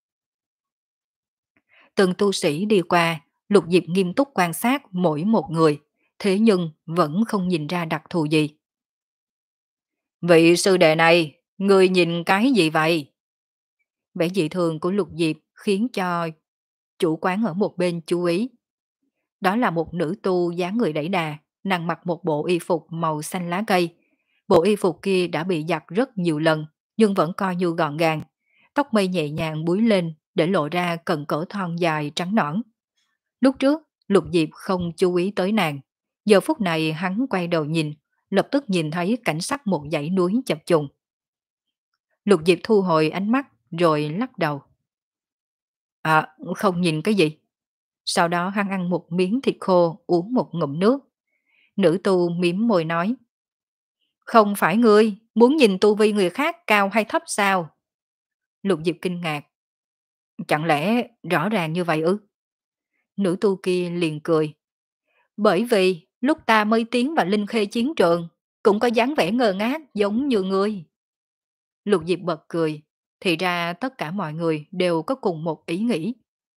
Từng tu sĩ đi qua, Lục Diệp nghiêm túc quan sát mỗi một người, thế nhưng vẫn không nhìn ra đặc thù gì. Vị sư đệ này, người nhìn cái gì vậy? Vẻ dị thường của Lục Diệp khiến cho chủ quán ở một bên chú ý. Đó là một nữ tu dáng người đẩy đà, nàng mặc một bộ y phục màu xanh lá cây. Bộ y phục kia đã bị giặt rất nhiều lần, nhưng vẫn coi như gọn gàng. Tóc mây nhẹ nhàng búi lên để lộ ra cận cỡ thon dài trắng nõn. Lúc trước, Lục Diệp không chú ý tới nàng. Giờ phút này hắn quay đầu nhìn, lập tức nhìn thấy cảnh sắc một dãy núi chập trùng. Lục Diệp thu hồi ánh mắt rồi lắc đầu. À, không nhìn cái gì. Sau đó hắn ăn một miếng thịt khô, uống một ngụm nước. Nữ tu mím môi nói. Không phải ngươi, muốn nhìn tu vi người khác cao hay thấp sao? Lục Diệp kinh ngạc. Chẳng lẽ rõ ràng như vậy ư? Nữ tu kia liền cười. Bởi vì lúc ta mới tiến vào Linh Khê chiến trường, cũng có dáng vẻ ngơ ngác giống như ngươi. Lục Diệp bật cười. Thì ra tất cả mọi người đều có cùng một ý nghĩ.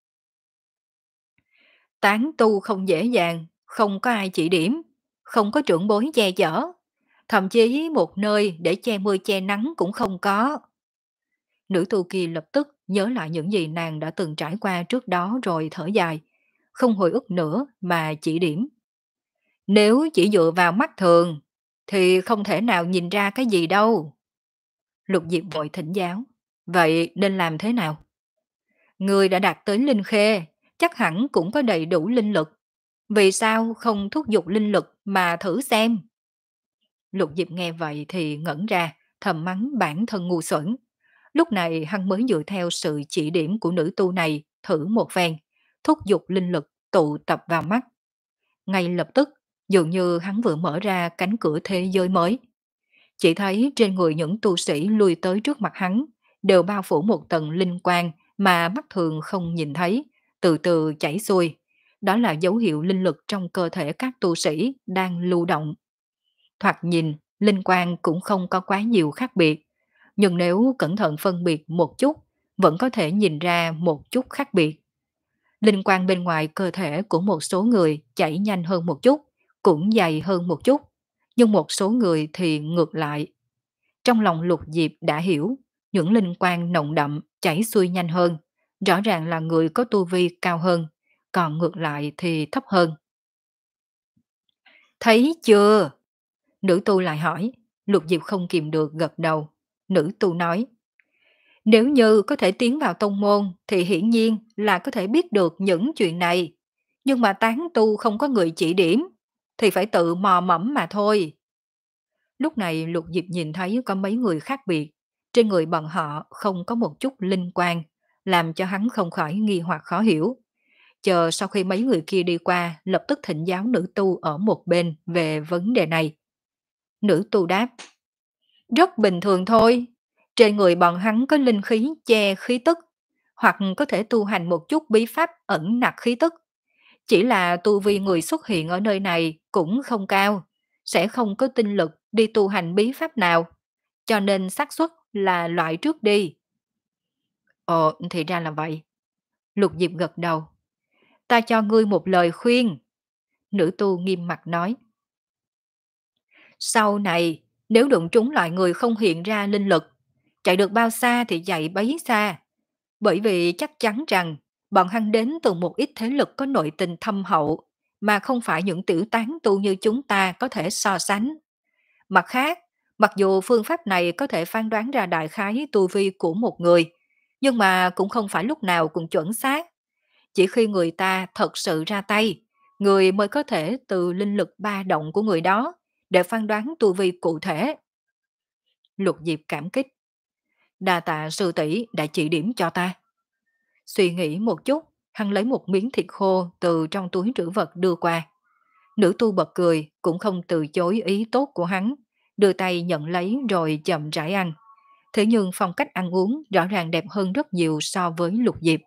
Tán tu không dễ dàng, không có ai chỉ điểm, không có trưởng bối che chở, thậm chí một nơi để che mưa che nắng cũng không có. Nữ tu kia lập tức nhớ lại những gì nàng đã từng trải qua trước đó rồi thở dài, không hồi ức nữa mà chỉ điểm. Nếu chỉ dựa vào mắt thường, thì không thể nào nhìn ra cái gì đâu. Lục Diệp vội thỉnh giáo. Vậy nên làm thế nào? Người đã đạt tới linh khê, chắc hẳn cũng có đầy đủ linh lực. Vì sao không thúc giục linh lực mà thử xem? Lục Diệp nghe vậy thì ngẩn ra, thầm mắng bản thân ngu xuẩn. Lúc này hắn mới dựa theo sự chỉ điểm của nữ tu này thử một phen, thúc giục linh lực tụ tập vào mắt. Ngay lập tức, dường như hắn vừa mở ra cánh cửa thế giới mới. Chỉ thấy trên người những tu sĩ lui tới trước mặt hắn, đều bao phủ một tầng linh quang mà mắt thường không nhìn thấy, từ từ chảy xuôi. Đó là dấu hiệu linh lực trong cơ thể các tu sĩ đang lưu động. Thoạt nhìn, linh quang cũng không có quá nhiều khác biệt, nhưng nếu cẩn thận phân biệt một chút, vẫn có thể nhìn ra một chút khác biệt. Linh quang bên ngoài cơ thể của một số người chảy nhanh hơn một chút, cũng dày hơn một chút, nhưng một số người thì ngược lại. Trong lòng Lục Diệp đã hiểu, những linh quang nồng đậm chảy xuôi nhanh hơn, rõ ràng là người có tu vi cao hơn, còn ngược lại thì thấp hơn. Thấy chưa? Nữ tu lại hỏi, Lục Diệp không kìm được gật đầu. Nữ tu nói, nếu như có thể tiến vào tông môn thì hiển nhiên là có thể biết được những chuyện này. Nhưng mà tán tu không có người chỉ điểm, thì phải tự mò mẫm mà thôi. Lúc này Lục Diệp nhìn thấy có mấy người khác biệt, trên người bọn họ không có một chút linh quang, làm cho hắn không khỏi nghi hoặc khó hiểu. Chờ sau khi mấy người kia đi qua, lập tức thỉnh giáo nữ tu ở một bên về vấn đề này. Nữ tu đáp, rất bình thường thôi. Trên người bọn hắn có linh khí che khí tức, hoặc có thể tu hành một chút bí pháp ẩn nặc khí tức. Chỉ là tu vi người xuất hiện ở nơi này cũng không cao, sẽ không có tinh lực đi tu hành bí pháp nào, cho nên xác suất là loại trước đi. Ồ, thì ra là vậy. Lục Diệp gật đầu. Ta cho ngươi một lời khuyên. Nữ tu nghiêm mặt nói. Sau này, nếu đụng trúng loại người không hiện ra linh lực, chạy được bao xa thì chạy bấy xa. Bởi vì chắc chắn rằng bọn hắn đến từ một ít thế lực có nội tình thâm hậu, mà không phải những tiểu tán tu như chúng ta có thể so sánh. Mặt khác, mặc dù phương pháp này có thể phán đoán ra đại khái tu vi của một người, nhưng mà cũng không phải lúc nào cũng chuẩn xác. Chỉ khi người ta thật sự ra tay, người mới có thể từ linh lực ba động của người đó để phán đoán tu vi cụ thể. Lục Diệp cảm kích. Đa tạ sư tỷ đã chỉ điểm cho ta. Suy nghĩ một chút, hắn lấy một miếng thịt khô từ trong túi trữ vật đưa qua. Nữ tu bật cười, cũng không từ chối ý tốt của hắn, đưa tay nhận lấy rồi chậm rãi ăn. Thế nhưng phong cách ăn uống rõ ràng đẹp hơn rất nhiều so với Lục Diệp.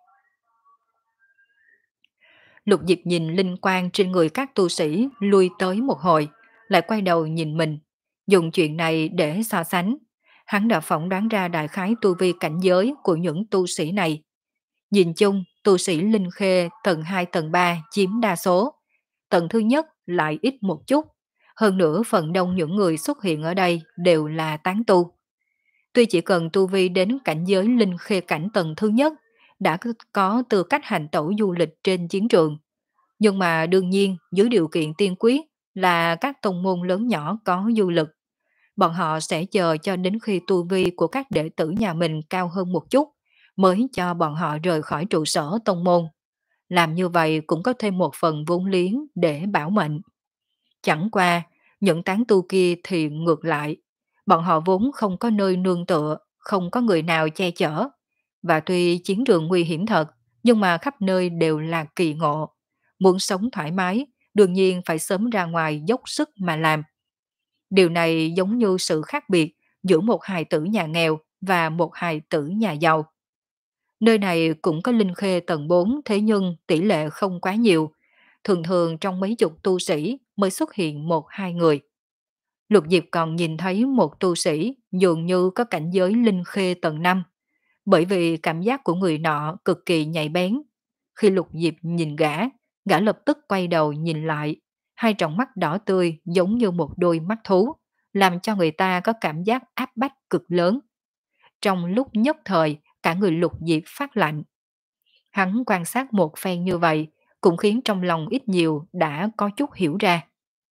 Lục Diệp nhìn linh quang trên người các tu sĩ lui tới một hồi, lại quay đầu nhìn mình. Dùng chuyện này để so sánh, hắn đã phỏng đoán ra đại khái tu vi cảnh giới của những tu sĩ này. Nhìn chung, tu sĩ Linh Khê tầng hai tầng ba chiếm đa số, tầng thứ nhất lại ít một chút. Hơn nữa phần đông những người xuất hiện ở đây đều là tán tu. Tuy chỉ cần tu vi đến cảnh giới Linh Khê cảnh tầng thứ nhất, đã có tư cách hành tẩu du lịch trên chiến trường. Nhưng mà đương nhiên, dưới điều kiện tiên quyết là các tông môn lớn nhỏ có du lực. Bọn họ sẽ chờ cho đến khi tu vi của các đệ tử nhà mình cao hơn một chút, mới cho bọn họ rời khỏi trụ sở tông môn. Làm như vậy cũng có thêm một phần vốn liếng để bảo mệnh. Chẳng qua, những tán tu kia thì ngược lại. Bọn họ vốn không có nơi nương tựa, không có người nào che chở. Và tuy chiến trường nguy hiểm thật, nhưng mà khắp nơi đều là kỳ ngộ. Muốn sống thoải mái, đương nhiên phải sớm ra ngoài dốc sức mà làm. Điều này giống như sự khác biệt giữa một hài tử nhà nghèo và một hài tử nhà giàu. Nơi này cũng có linh khê tầng bốn, thế nhưng tỷ lệ không quá nhiều. Thường thường trong mấy chục tu sĩ mới xuất hiện một hai người. Lục Diệp còn nhìn thấy một tu sĩ dường như có cảnh giới linh khê tầng năm, bởi vì cảm giác của người nọ cực kỳ nhạy bén. Khi Lục Diệp nhìn gã, gã lập tức quay đầu nhìn lại, hai tròng mắt đỏ tươi giống như một đôi mắt thú, làm cho người ta có cảm giác áp bách cực lớn. Trong lúc nhất thời, cả người Lục Diệp phát lạnh. Hắn quan sát một phen như vậy, cũng khiến trong lòng ít nhiều đã có chút hiểu ra.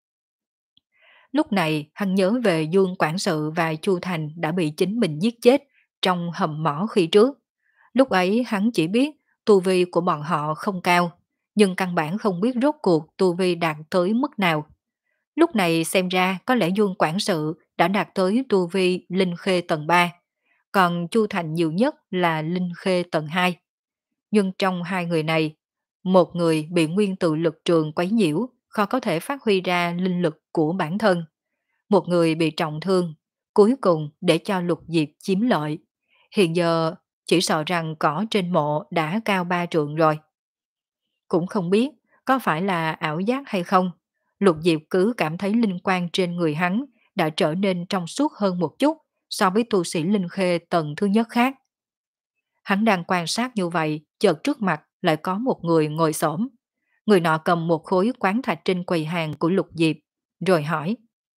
Lúc này, hắn nhớ về Dương Quản sự và Chu Thành đã bị chính mình giết chết trong hầm mỏ khi trước. Lúc ấy hắn chỉ biết tu vi của bọn họ không cao, nhưng căn bản không biết rốt cuộc tu vi đạt tới mức nào. Lúc này xem ra có lẽ Dương Quản sự đã đạt tới tu vi Linh Khê tầng ba, còn Chu Thành nhiều nhất là Linh Khê tầng hai. Nhưng trong hai người này, một người bị nguyên tử lực trường quấy nhiễu, khó có thể phát huy ra linh lực của bản thân. Một người bị trọng thương, cuối cùng để cho Lục Diệp chiếm lợi. Hiện giờ chỉ sợ rằng cỏ trên mộ đã cao ba trượng rồi. Cũng không biết có phải là ảo giác hay không, Lục Diệp cứ cảm thấy linh quang trên người hắn đã trở nên trong suốt hơn một chút so với tu sĩ linh khê tầng thứ nhất khác. Hắn đang quan sát như vậy, chợt trước mặt lại có một người ngồi xổm. Người nọ cầm một khối quán thạch trên quầy hàng của Lục Diệp, rồi hỏi: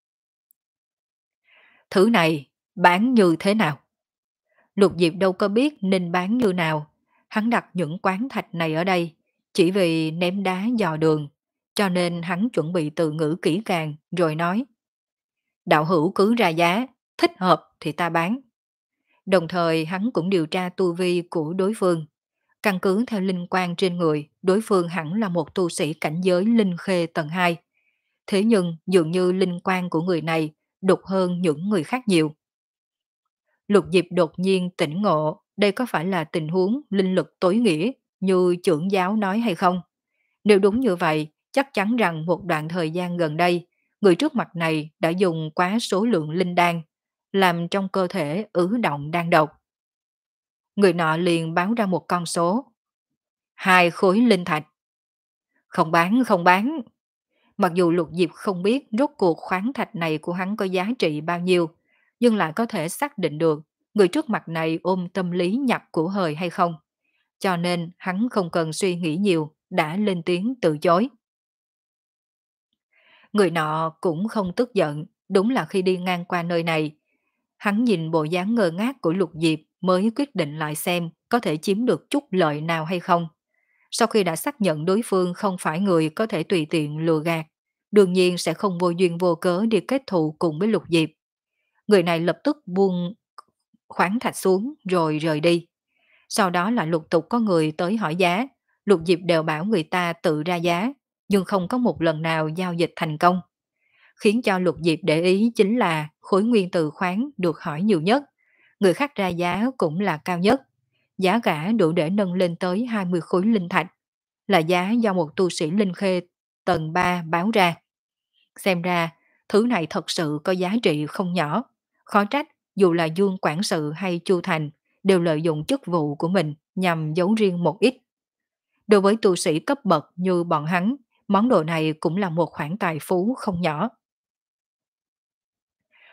"Thứ này bán như thế nào?" Lục Diệp đâu có biết nên bán như nào. Hắn đặt những quán thạch này ở đây chỉ vì ném đá dò đường, cho nên hắn chuẩn bị từ ngữ kỹ càng rồi nói: "Đạo hữu cứ ra giá, thích hợp thì ta bán." Đồng thời hắn cũng điều tra tu vi của đối phương. Căn cứ theo linh quan trên người, đối phương hẳn là một tu sĩ cảnh giới linh khê tầng hai. Thế nhưng dường như linh quan của người này đục hơn những người khác nhiều. Lục Diệp đột nhiên tỉnh ngộ, đây có phải là tình huống linh lực tối nghĩa như trưởng giáo nói hay không? Nếu đúng như vậy, chắc chắn rằng một đoạn thời gian gần đây, người trước mặt này đã dùng quá số lượng linh đan, làm trong cơ thể ứ động đan độc. Người nọ liền báo ra một con số: hai khối linh thạch. Không bán, không bán. Mặc dù Lục Diệp không biết rốt cuộc khoáng thạch này của hắn có giá trị bao nhiêu, nhưng lại có thể xác định được người trước mặt này ôm tâm lý nhặt của hời hay không. Cho nên hắn không cần suy nghĩ nhiều, đã lên tiếng từ chối. Người nọ cũng không tức giận, đúng là khi đi ngang qua nơi này, hắn nhìn bộ dáng ngơ ngác của Lục Diệp mới quyết định lại xem có thể chiếm được chút lợi nào hay không. Sau khi đã xác nhận đối phương không phải người có thể tùy tiện lừa gạt, đương nhiên sẽ không vô duyên vô cớ đi kết thù cùng với Lục Diệp. Người này lập tức buông khoáng thạch xuống rồi rời đi. Sau đó là lục tục có người tới hỏi giá, Lục Diệp đều bảo người ta tự ra giá, nhưng không có một lần nào giao dịch thành công. Khiến cho Lục Diệp để ý chính là khối nguyên từ khoáng được hỏi nhiều nhất, người khác ra giá cũng là cao nhất. Giá cả đủ để nâng lên tới hai mươi khối linh thạch, là giá do một tu sĩ linh khê tầng ba báo ra. Xem ra, thứ này thật sự có giá trị không nhỏ. Khó trách, dù là Dương Quản sự hay Chu Thành, đều lợi dụng chức vụ của mình nhằm giấu riêng một ít. Đối với tu sĩ cấp bậc như bọn hắn, món đồ này cũng là một khoản tài phú không nhỏ.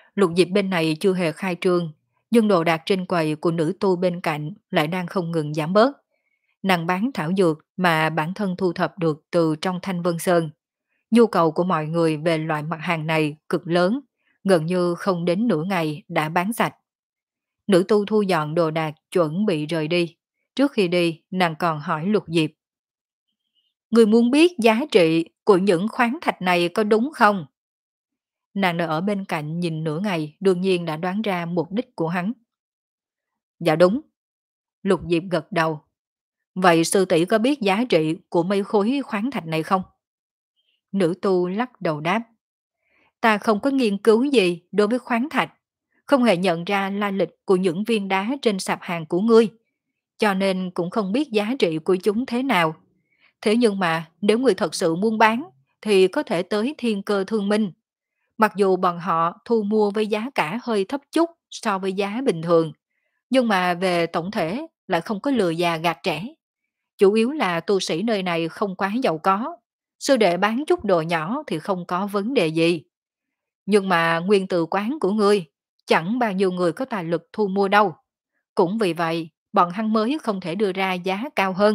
Lục Diệp bên này chưa hề khai trương, nhưng đồ đạc trên quầy của nữ tu bên cạnh lại đang không ngừng giảm bớt. Nàng bán thảo dược mà bản thân thu thập được từ trong Thanh Vân Sơn. Nhu cầu của mọi người về loại mặt hàng này cực lớn, gần như không đến nửa ngày đã bán sạch. Nữ tu thu dọn đồ đạc chuẩn bị rời đi. Trước khi đi, nàng còn hỏi Lục Diệp. Người muốn biết giá trị của những khoáng thạch này có đúng không? Nàng đã ở bên cạnh nhìn nửa ngày, đương nhiên đã đoán ra mục đích của hắn. Dạ đúng. Lục Diệp gật đầu. Vậy sư tỷ có biết giá trị của mấy khối khoáng thạch này không? Nữ tu lắc đầu đáp. Ta không có nghiên cứu gì đối với khoáng thạch, không hề nhận ra lai lịch của những viên đá trên sạp hàng của ngươi, cho nên cũng không biết giá trị của chúng thế nào. Thế nhưng mà nếu người thật sự muốn bán, thì có thể tới Thiên Cơ Thương Minh. Mặc dù bọn họ thu mua với giá cả hơi thấp chút so với giá bình thường, nhưng mà về tổng thể lại không có lừa già gạt trẻ. Chủ yếu là tu sĩ nơi này không quá giàu có, sư đệ bán chút đồ nhỏ thì không có vấn đề gì. Nhưng mà nguyên từ quán của ngươi, chẳng bao nhiêu người có tài lực thu mua đâu. Cũng vì vậy, bọn hắn mới không thể đưa ra giá cao hơn.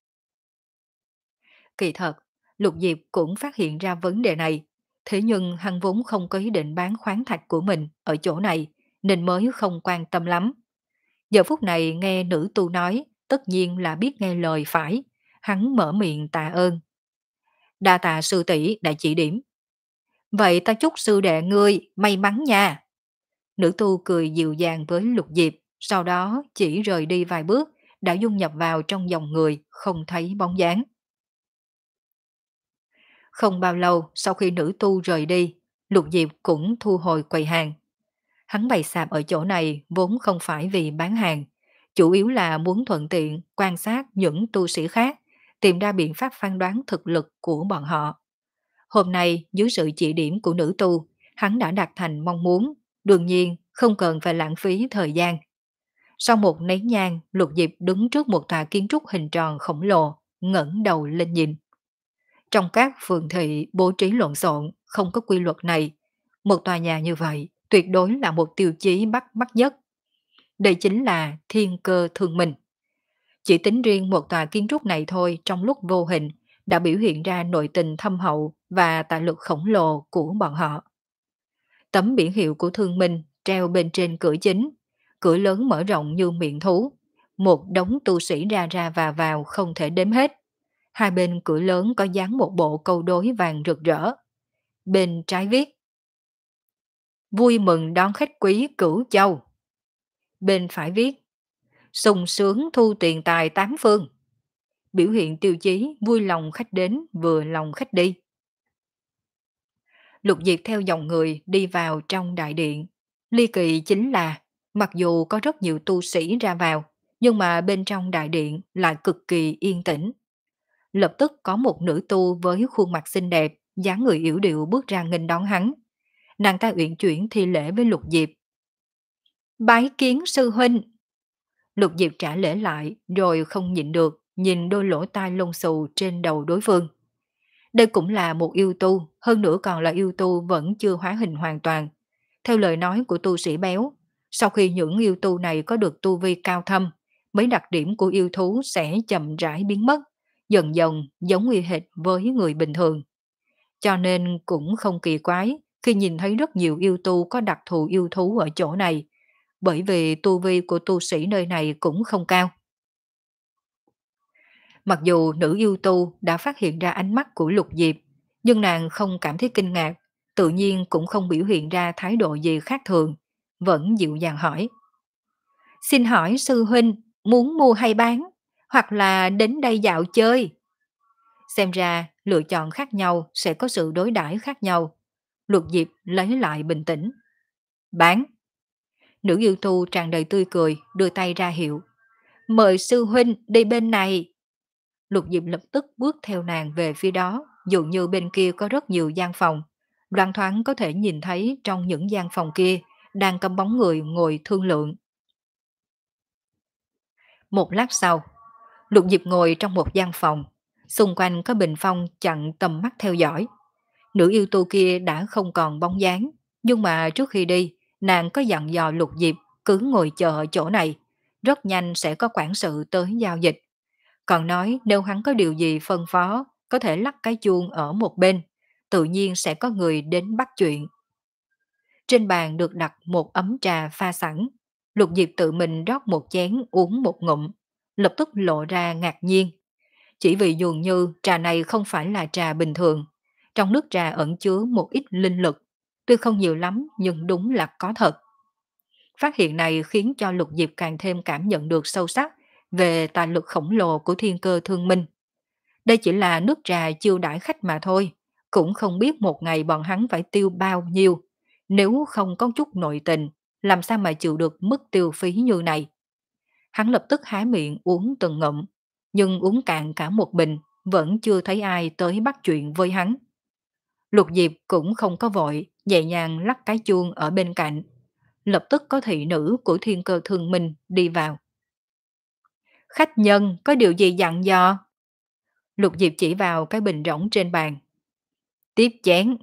Kỳ thật, Lục Diệp cũng phát hiện ra vấn đề này. Thế nhưng hắn vốn không có ý định bán khoáng thạch của mình ở chỗ này, nên mới không quan tâm lắm. Giờ phút này nghe nữ tu nói, tất nhiên là biết nghe lời phải. Hắn mở miệng tạ ơn. Đa tạ sư tỷ đã chỉ điểm. Vậy ta chúc sư đệ ngươi may mắn nha. Nữ tu cười dịu dàng với Lục Diệp, sau đó chỉ rời đi vài bước, đã dung nhập vào trong dòng người, không thấy bóng dáng. Không bao lâu sau khi nữ tu rời đi, Lục Diệp cũng thu hồi quầy hàng. Hắn bày sạp ở chỗ này vốn không phải vì bán hàng, chủ yếu là muốn thuận tiện quan sát những tu sĩ khác, tìm ra biện pháp phán đoán thực lực của bọn họ. Hôm nay, dưới sự chỉ điểm của nữ tu, hắn đã đạt thành mong muốn, đương nhiên không cần phải lãng phí thời gian. Sau một nén nhang, Lục Diệp đứng trước một tòa kiến trúc hình tròn khổng lồ, ngẩng đầu lên nhìn. Trong các phường thị bố trí lộn xộn, không có quy luật này, một tòa nhà như vậy tuyệt đối là một tiêu chí bắt mắt nhất. Đây chính là Thiên Cơ Thương Minh. Chỉ tính riêng một tòa kiến trúc này thôi, trong lúc vô hình đã biểu hiện ra nội tình thâm hậu và tài lực khổng lồ của bọn họ. Tấm biển hiệu của Thương Minh treo bên trên cửa chính, cửa lớn mở rộng như miệng thú, một đống tu sĩ ra ra vào vào không thể đếm hết. Hai bên cửa lớn có dán một bộ câu đối vàng rực rỡ. Bên trái viết: Vui mừng đón khách quý Cửu Châu. Bên phải viết: Sung sướng thu tiền tài tám phương. Biểu hiện tiêu chí vui lòng khách đến, vừa lòng khách đi. Lục Diệp theo dòng người đi vào trong đại điện. Ly kỳ chính là, mặc dù có rất nhiều tu sĩ ra vào, nhưng mà bên trong đại điện lại cực kỳ yên tĩnh. Lập tức có một nữ tu với khuôn mặt xinh đẹp, dáng người yểu điệu bước ra nghênh đón hắn. Nàng ta uyển chuyển thi lễ với Lục Diệp. Bái kiến sư huynh. Lục Diệp trả lễ lại, rồi không nhịn được, nhìn đôi lỗ tai lông xù trên đầu đối phương. Đây cũng là một yêu tu, hơn nữa còn là yêu tu vẫn chưa hóa hình hoàn toàn. Theo lời nói của tu sĩ béo, sau khi những yêu tu này có được tu vi cao thâm, mấy đặc điểm của yêu thú sẽ chậm rãi biến mất, dần dần giống y hệt với người bình thường. Cho nên cũng không kỳ quái khi nhìn thấy rất nhiều yêu tu có đặc thù yêu thú ở chỗ này, bởi vì tu vi của tu sĩ nơi này cũng không cao. Mặc dù nữ yêu tu đã phát hiện ra ánh mắt của Lục Diệp, nhưng nàng không cảm thấy kinh ngạc, tự nhiên cũng không biểu hiện ra thái độ gì khác thường, vẫn dịu dàng hỏi. Xin hỏi sư huynh muốn mua hay bán, hoặc là đến đây dạo chơi? Xem ra lựa chọn khác nhau sẽ có sự đối đãi khác nhau. Lục Diệp lấy lại bình tĩnh. Bán. Nữ yêu tu tràn đầy tươi cười, đưa tay ra hiệu. Mời sư huynh đi bên này. Lục Diệp lập tức bước theo nàng về phía đó, dường như bên kia có rất nhiều gian phòng. Loan thoáng có thể nhìn thấy trong những gian phòng kia đang có bóng người ngồi thương lượng. Một lát sau, Lục Diệp ngồi trong một gian phòng, xung quanh có bình phong chặn tầm mắt theo dõi. Nữ yêu tu kia đã không còn bóng dáng, nhưng mà trước khi đi, Nàng có dặn dò Lục Diệp cứ ngồi chờ ở chỗ này, rất nhanh sẽ có quản sự tới giao dịch. Còn nói nếu hắn có điều gì phân phó, có thể lắc cái chuông ở một bên, tự nhiên sẽ có người đến bắt chuyện. Trên bàn được đặt một ấm trà pha sẵn, Lục Diệp tự mình rót một chén uống một ngụm, lập tức lộ ra ngạc nhiên. Chỉ vì dường như trà này không phải là trà bình thường, trong nước trà ẩn chứa một ít linh lực, tuy không nhiều lắm nhưng đúng là có thật. Phát hiện này khiến cho Lục Diệp càng thêm cảm nhận được sâu sắc về tài lực khổng lồ của thiên cơ thương minh. Đây chỉ là nước trà chiêu đãi khách mà thôi, cũng không biết một ngày bọn hắn phải tiêu bao nhiêu. Nếu không có chút nội tình, làm sao mà chịu được mức tiêu phí như này. Hắn lập tức há miệng uống từng ngụm, nhưng uống cạn cả một bình, vẫn chưa thấy ai tới bắt chuyện với hắn. Lục Diệp cũng không có vội, nhẹ nhàng lắc cái chuông ở bên cạnh. Lập tức có thị nữ của thiên cơ thương minh đi vào. Khách nhân có điều gì dặn dò? Lục Diệp chỉ vào cái bình rỗng trên bàn. Tiếp chén.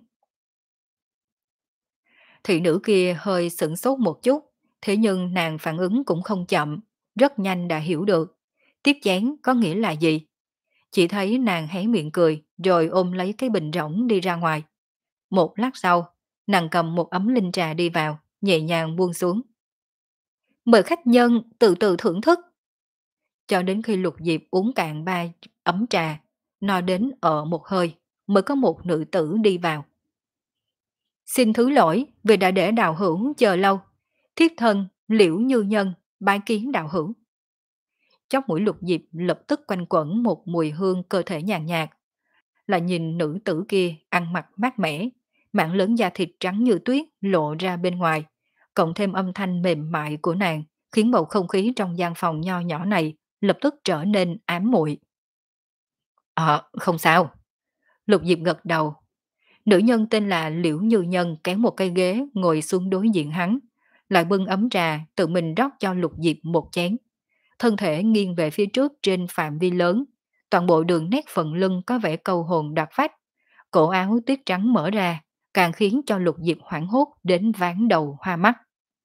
Thị nữ kia hơi sửng sốt một chút, thế nhưng nàng phản ứng cũng không chậm, rất nhanh đã hiểu được. Tiếp chén có nghĩa là gì? Chỉ thấy nàng hé miệng cười, rồi ôm lấy cái bình rỗng đi ra ngoài. Một lát sau, nàng cầm một ấm linh trà đi vào, nhẹ nhàng buông xuống. Mời khách nhân từ từ thưởng thức. Cho đến khi Lục Diệp uống cạn ba ấm trà, no đến ở một hơi, mới có một nữ tử đi vào. Xin thứ lỗi vì đã để đạo hữu chờ lâu. Thiếp thân Liễu Như Nhân bái kiến đạo hữu. Chóp mũi Lục Diệp lập tức quanh quẩn một mùi hương cơ thể nhàn nhạt. Là nhìn nữ tử kia ăn mặc mát mẻ, mảng lớn da thịt trắng như tuyết lộ ra bên ngoài, cộng thêm âm thanh mềm mại của nàng, khiến bầu không khí trong gian phòng nho nhỏ này lập tức trở nên ám muội. Ờ, không sao. Lục Diệp gật đầu. Nữ nhân tên là Liễu Như Nhân kéo một cây ghế ngồi xuống đối diện hắn, lại bưng ấm trà tự mình rót cho Lục Diệp một chén. Thân thể nghiêng về phía trước trên phạm vi lớn, toàn bộ đường nét phần lưng có vẻ câu hồn đoạt phách. Cổ áo tuyết trắng mở ra, càng khiến cho Lục Diệp hoảng hốt đến ván đầu hoa mắt.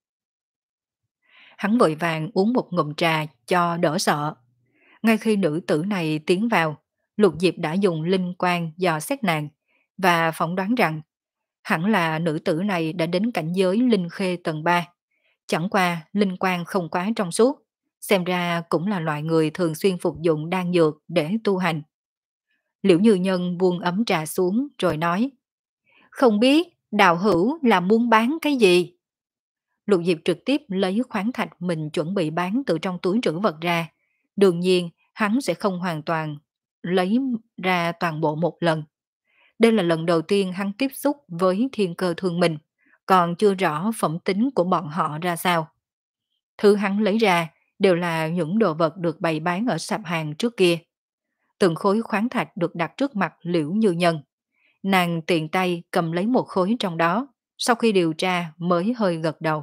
Hắn vội vàng uống một ngụm trà cho đỡ sợ. Ngay khi nữ tử này tiến vào, Lục Diệp đã dùng linh quan dò xét nàng và phỏng đoán rằng hẳn là nữ tử này đã đến cảnh giới linh khê tầng ba. Chẳng qua linh quan không quá trong suốt, xem ra cũng là loại người thường xuyên phục dụng đan dược để tu hành. Liễu Như Nhân buông ấm trà xuống rồi nói, không biết đạo hữu là muốn bán cái gì? Lục Diệp trực tiếp lấy khoáng thạch mình chuẩn bị bán từ trong túi trữ vật ra. Đương nhiên, hắn sẽ không hoàn toàn lấy ra toàn bộ một lần. Đây là lần đầu tiên hắn tiếp xúc với thiên cơ thương minh, còn chưa rõ phẩm tính của bọn họ ra sao. Thứ hắn lấy ra đều là những đồ vật được bày bán ở sạp hàng trước kia. Từng khối khoáng thạch được đặt trước mặt Liễu Như Nhân. Nàng tiện tay cầm lấy một khối trong đó, sau khi điều tra mới hơi gật đầu.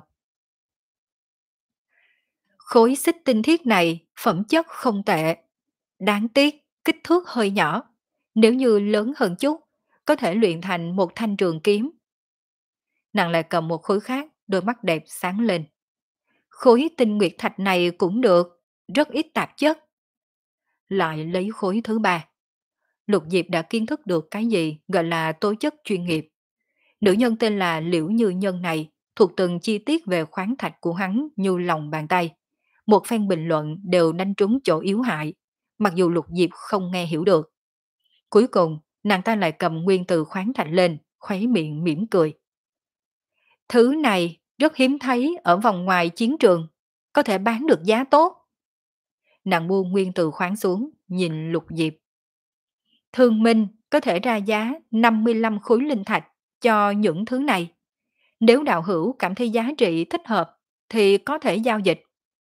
Khối xích tinh thiết này phẩm chất không tệ, đáng tiếc kích thước hơi nhỏ, nếu như lớn hơn chút, có thể luyện thành một thanh trường kiếm. Nàng lại cầm một khối khác, đôi mắt đẹp sáng lên. Khối tinh nguyệt thạch này cũng được, rất ít tạp chất. Lại lấy khối thứ ba. Lục Diệp đã kiến thức được cái gì gọi là tố chất chuyên nghiệp. Nữ nhân tên là Liễu Như Nhân này thuộc từng chi tiết về khoáng thạch của hắn như lòng bàn tay. Một phen bình luận đều đánh trúng chỗ yếu hại, mặc dù Lục Diệp không nghe hiểu được. Cuối cùng, nàng ta lại cầm nguyên từ khoáng thạch lên, khuấy miệng mỉm cười. Thứ này rất hiếm thấy ở vòng ngoài chiến trường, có thể bán được giá tốt. Nàng buông nguyên từ khoáng xuống, nhìn Lục Diệp. Thương Minh có thể ra giá năm mươi lăm khối linh thạch cho những thứ này. Nếu đạo hữu cảm thấy giá trị thích hợp, thì có thể giao dịch.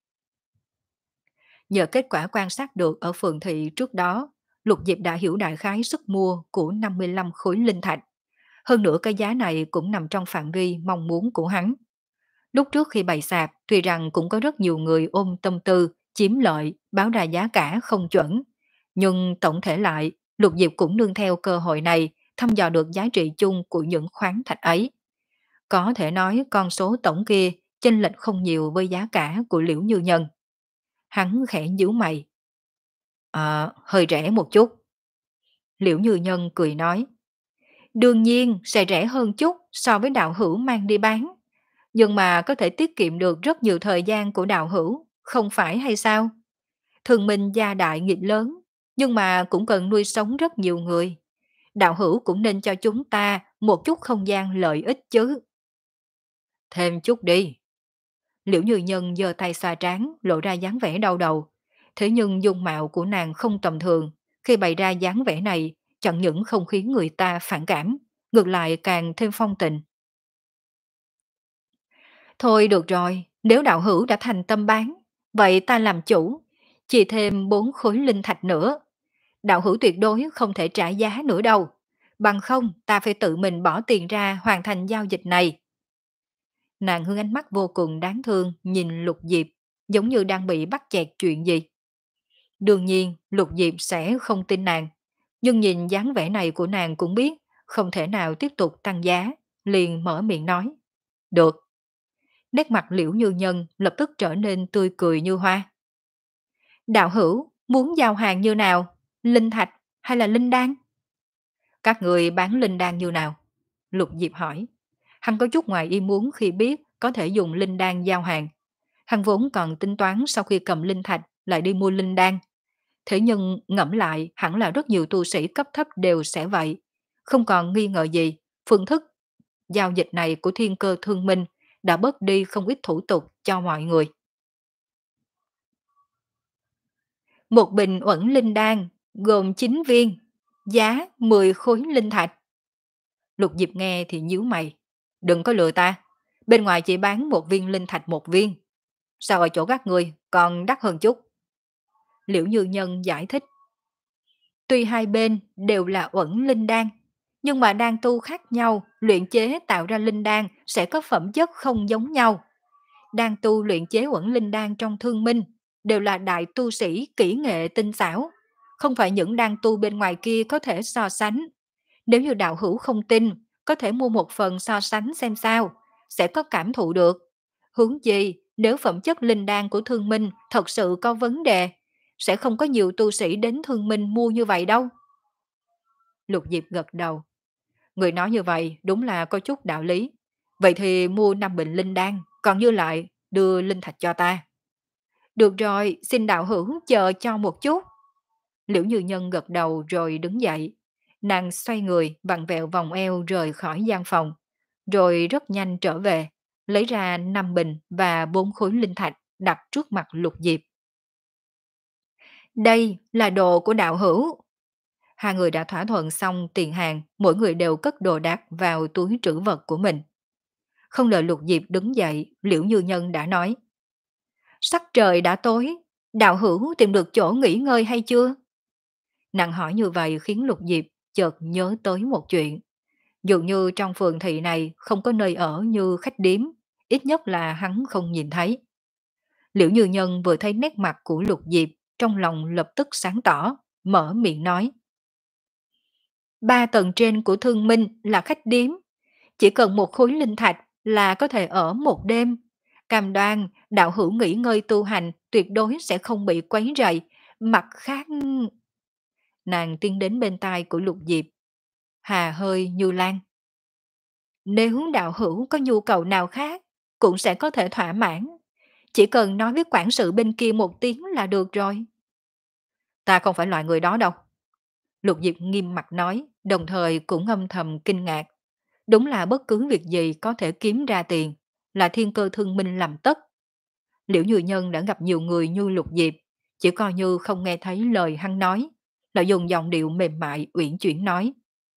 Nhờ kết quả quan sát được ở phường thị trước đó, Lục Diệp đã hiểu đại khái sức mua của năm mươi lăm khối linh thạch. Hơn nữa cái giá này cũng nằm trong phạm vi mong muốn của hắn. Lúc trước khi bày sạp, tuy rằng cũng có rất nhiều người ôm tâm tư, chiếm lợi, báo ra giá cả không chuẩn. Nhưng tổng thể lại, Lục Diệp cũng nương theo cơ hội này thăm dò được giá trị chung của những khoáng thạch ấy. Có thể nói con số tổng kia chênh lệch không nhiều với giá cả của Liễu Như Nhân. Hắn khẽ nhíu mày. Ờ, hơi rẻ một chút. Liễu Như Nhân cười nói. Đương nhiên sẽ rẻ hơn chút so với đạo hữu mang đi bán. Nhưng mà có thể tiết kiệm được rất nhiều thời gian của đạo hữu, không phải hay sao? Thường mình gia đại nghiệp lớn, nhưng mà cũng cần nuôi sống rất nhiều người. Đạo hữu cũng nên cho chúng ta một chút không gian lợi ích chứ. Thêm chút đi. Liễu Như Nhân giơ tay xoa trán, lộ ra dáng vẻ đau đầu. Thế nhưng dung mạo của nàng không tầm thường. Khi bày ra dáng vẻ này, chẳng những không khiến người ta phản cảm, ngược lại càng thêm phong tình. Thôi được rồi, nếu đạo hữu đã thành tâm bán, vậy ta làm chủ, chia thêm bốn khối linh thạch nữa. Đạo hữu tuyệt đối không thể trả giá nữa đâu. Bằng không, ta phải tự mình bỏ tiền ra hoàn thành giao dịch này. Nàng hướng ánh mắt vô cùng đáng thương nhìn Lục Diệp, giống như đang bị bắt chẹt chuyện gì. Đương nhiên, Lục Diệp sẽ không tin nàng, nhưng nhìn dáng vẻ này của nàng cũng biết không thể nào tiếp tục tăng giá, liền mở miệng nói. Được. Nét mặt Liễu Như Nhân lập tức trở nên tươi cười như hoa. Đạo hữu, muốn giao hàng như nào? Linh thạch hay là linh đan? Các người bán linh đan như nào? Lục Diệp hỏi. Hắn có chút ngoài ý muốn khi biết có thể dùng linh đan giao hàng. Hắn vốn còn tính toán sau khi cầm linh thạch lại đi mua linh đan. Thế nhưng ngẫm lại hẳn là rất nhiều tu sĩ cấp thấp đều sẽ vậy. Không còn nghi ngờ gì, phương thức giao dịch này của Thiên Cơ Thương Minh đã bớt đi không ít thủ tục cho mọi người. Một bình uẩn linh đan gồm chín viên, giá mười khối linh thạch. Lục Diệp nghe thì nhíu mày. Đừng có lừa ta, bên ngoài chỉ bán một viên linh thạch một viên. Sao ở chỗ các người còn đắt hơn chút? Liễu Như Nhân giải thích. Tuy hai bên đều là uẩn linh đan, nhưng mà đan tu khác nhau, luyện chế tạo ra linh đan sẽ có phẩm chất không giống nhau. Đan tu luyện chế uẩn linh đan trong thương minh đều là đại tu sĩ kỹ nghệ tinh xảo, không phải những đan tu bên ngoài kia có thể so sánh. Nếu như đạo hữu không tin, có thể mua một phần so sánh xem sao, sẽ có cảm thụ được. Huống chi, nếu phẩm chất linh đan của thương minh thật sự có vấn đề, sẽ không có nhiều tu sĩ đến thương minh mua như vậy đâu. Lục Diệp gật đầu. Người nói như vậy đúng là có chút đạo lý. Vậy thì mua năm bình linh đan, còn như lại đưa linh thạch cho ta. Được rồi, xin đạo hữu chờ cho một chút. Liễu Như Nhân gật đầu rồi đứng dậy. Nàng xoay người vặn vẹo vòng eo rời khỏi gian phòng. Rồi rất nhanh trở về, lấy ra năm bình và bốn khối linh thạch đặt trước mặt Lục Diệp. Đây là đồ của đạo hữu. Hai người đã thỏa thuận xong tiền hàng, mỗi người đều cất đồ đạc vào túi trữ vật của mình. Không đợi Lục Diệp đứng dậy, Liễu Như Nhân đã nói. Sắc trời đã tối, đạo hữu tìm được chỗ nghỉ ngơi hay chưa? Nàng hỏi như vậy khiến Lục Diệp chợt nhớ tới một chuyện. Dường như trong phường thị này không có nơi ở như khách điếm, ít nhất là hắn không nhìn thấy. Liễu Như Nhân vừa thấy nét mặt của Lục Diệp, trong lòng lập tức sáng tỏ, mở miệng nói. Ba tầng trên của thương minh là khách điếm, chỉ cần một khối linh thạch là có thể ở một đêm. Cam đoan đạo hữu nghỉ ngơi tu hành tuyệt đối sẽ không bị quấy rầy. Mặt khác... Nàng tiến đến bên tai của Lục Diệp. Hà hơi như lan. Nếu đạo hữu có nhu cầu nào khác, cũng sẽ có thể thỏa mãn. Chỉ cần nói với quản sự bên kia một tiếng là được rồi. Ta không phải loại người đó đâu. Lục Diệp nghiêm mặt nói, đồng thời cũng âm thầm kinh ngạc. Đúng là bất cứ việc gì có thể kiếm ra tiền, là Thiên Cơ Thương Minh làm tất. Liễu Như Nhân đã gặp nhiều người như Lục Diệp, chỉ coi như không nghe thấy lời hắn nói, lại dùng giọng điệu mềm mại uyển chuyển nói.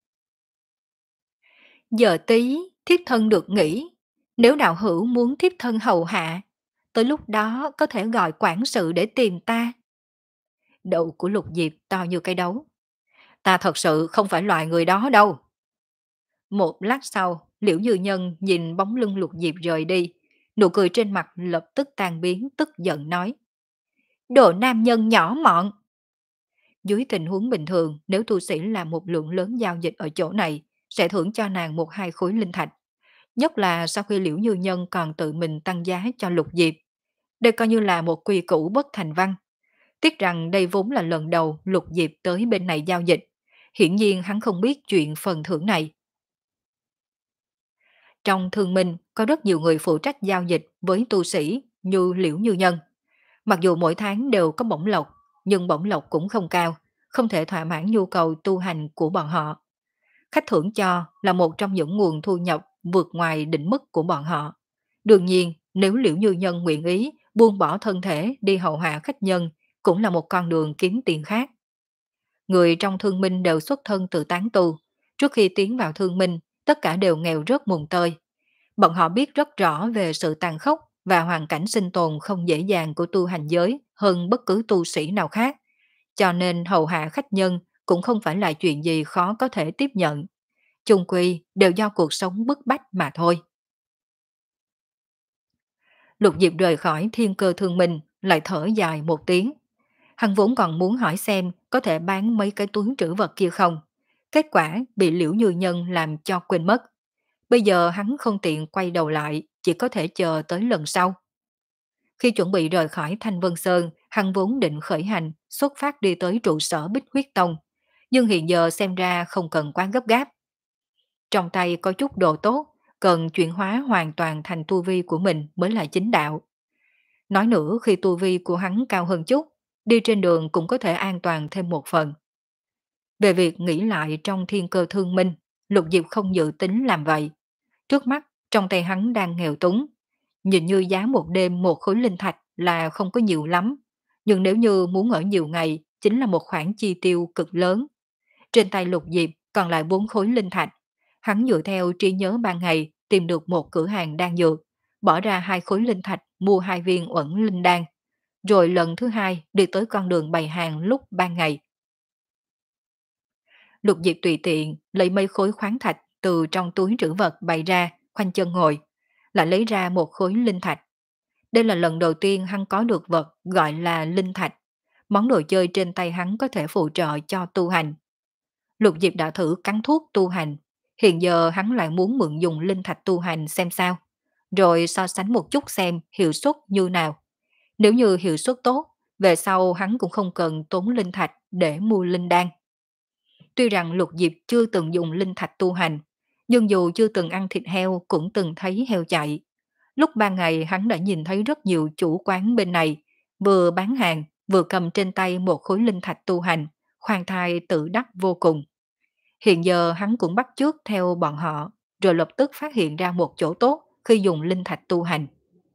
Giờ tí, thiếp thân được nghỉ, nếu đạo hữu muốn thiếp thân hầu hạ, tới lúc đó có thể gọi quản sự để tìm ta. Đầu của Lục Diệp to như cái đấu. Ta thật sự không phải loại người đó đâu. Một lát sau, Liễu Như Nhân nhìn bóng lưng Lục Diệp rời đi, nụ cười trên mặt lập tức tan biến, tức giận nói. Đồ nam nhân nhỏ mọn. Dưới tình huống bình thường, nếu tu sĩ làm một lượng lớn giao dịch ở chỗ này, sẽ thưởng cho nàng một hai khối linh thạch. nhất là sau khi Liễu Như Nhân còn tự mình tăng giá cho Lục Diệp. Đây coi như là một quy củ bất thành văn. Tiếc rằng đây vốn là lần đầu Lục Diệp tới bên này giao dịch. Hiển nhiên hắn không biết chuyện phần thưởng này. Trong thương minh có rất nhiều người phụ trách giao dịch với tu sĩ như Liễu Như Nhân. Mặc dù mỗi tháng đều có bổng lộc, nhưng bổng lộc cũng không cao, không thể thỏa mãn nhu cầu tu hành của bọn họ. Khách thưởng cho là một trong những nguồn thu nhập vượt ngoài định mức của bọn họ. Đương nhiên, nếu Liễu Như Nhân nguyện ý buông bỏ thân thể đi hầu hạ khách nhân, cũng là một con đường kiếm tiền khác. Người trong thương minh đều xuất thân từ tán tu. Trước khi tiến vào thương minh, tất cả đều nghèo rớt mùng tơi. Bọn họ biết rất rõ về sự tàn khốc và hoàn cảnh sinh tồn không dễ dàng của tu hành giới hơn bất cứ tu sĩ nào khác. Cho nên hầu hạ khách nhân cũng không phải là chuyện gì khó có thể tiếp nhận. Chung quy đều do cuộc sống bức bách mà thôi. Lục Diệp rời khỏi thiên cơ thương minh, lại thở dài một tiếng. Hắn vốn còn muốn hỏi xem có thể bán mấy cái túi trữ vật kia không. Kết quả bị Liễu Như Nhân làm cho quên mất. Bây giờ hắn không tiện quay đầu lại, chỉ có thể chờ tới lần sau. Khi chuẩn bị rời khỏi Thanh Vân Sơn, hắn vốn định khởi hành, xuất phát đi tới trụ sở Bích Huyết Tông. Nhưng hiện giờ xem ra không cần quá gấp gáp. Trong tay có chút đồ tốt, cần chuyển hóa hoàn toàn thành tu vi của mình mới là chính đạo. Nói nữa khi tu vi của hắn cao hơn chút, đi trên đường cũng có thể an toàn thêm một phần. Về việc nghĩ lại trong thiên cơ thương minh, Lục Diệp không dự tính làm vậy. Trước mắt, trong tay hắn đang nghèo túng. Nhìn như giá một đêm một khối linh thạch là không có nhiều lắm. Nhưng nếu như muốn ở nhiều ngày, chính là một khoản chi tiêu cực lớn. Trên tay Lục Diệp còn lại bốn khối linh thạch. Hắn dựa theo trí nhớ ban ngày tìm được một cửa hàng đan dược, bỏ ra hai khối linh thạch mua hai viên uẩn linh đan. Rồi lần thứ hai đi tới con đường bày hàng lúc ban ngày. Lục Diệp tùy tiện lấy mấy khối khoáng thạch từ trong túi trữ vật bày ra, khoanh chân ngồi, lại lấy ra một khối linh thạch. Đây là lần đầu tiên hắn có được vật gọi là linh thạch. Món đồ chơi trên tay hắn có thể phụ trợ cho tu hành. Lục Diệp đã thử cắn thuốc tu hành, hiện giờ hắn lại muốn mượn dùng linh thạch tu hành xem sao, rồi so sánh một chút xem hiệu suất như nào. Nếu như hiệu suất tốt, về sau hắn cũng không cần tốn linh thạch để mua linh đan. Tuy rằng Lục Diệp chưa từng dùng linh thạch tu hành, nhưng dù chưa từng ăn thịt heo cũng từng thấy heo chạy. Lúc ban ngày hắn đã nhìn thấy rất nhiều chủ quán bên này, vừa bán hàng, vừa cầm trên tay một khối linh thạch tu hành, khoan thai tự đắc vô cùng. Hiện giờ hắn cũng bắt chước theo bọn họ, rồi lập tức phát hiện ra một chỗ tốt khi dùng linh thạch tu hành.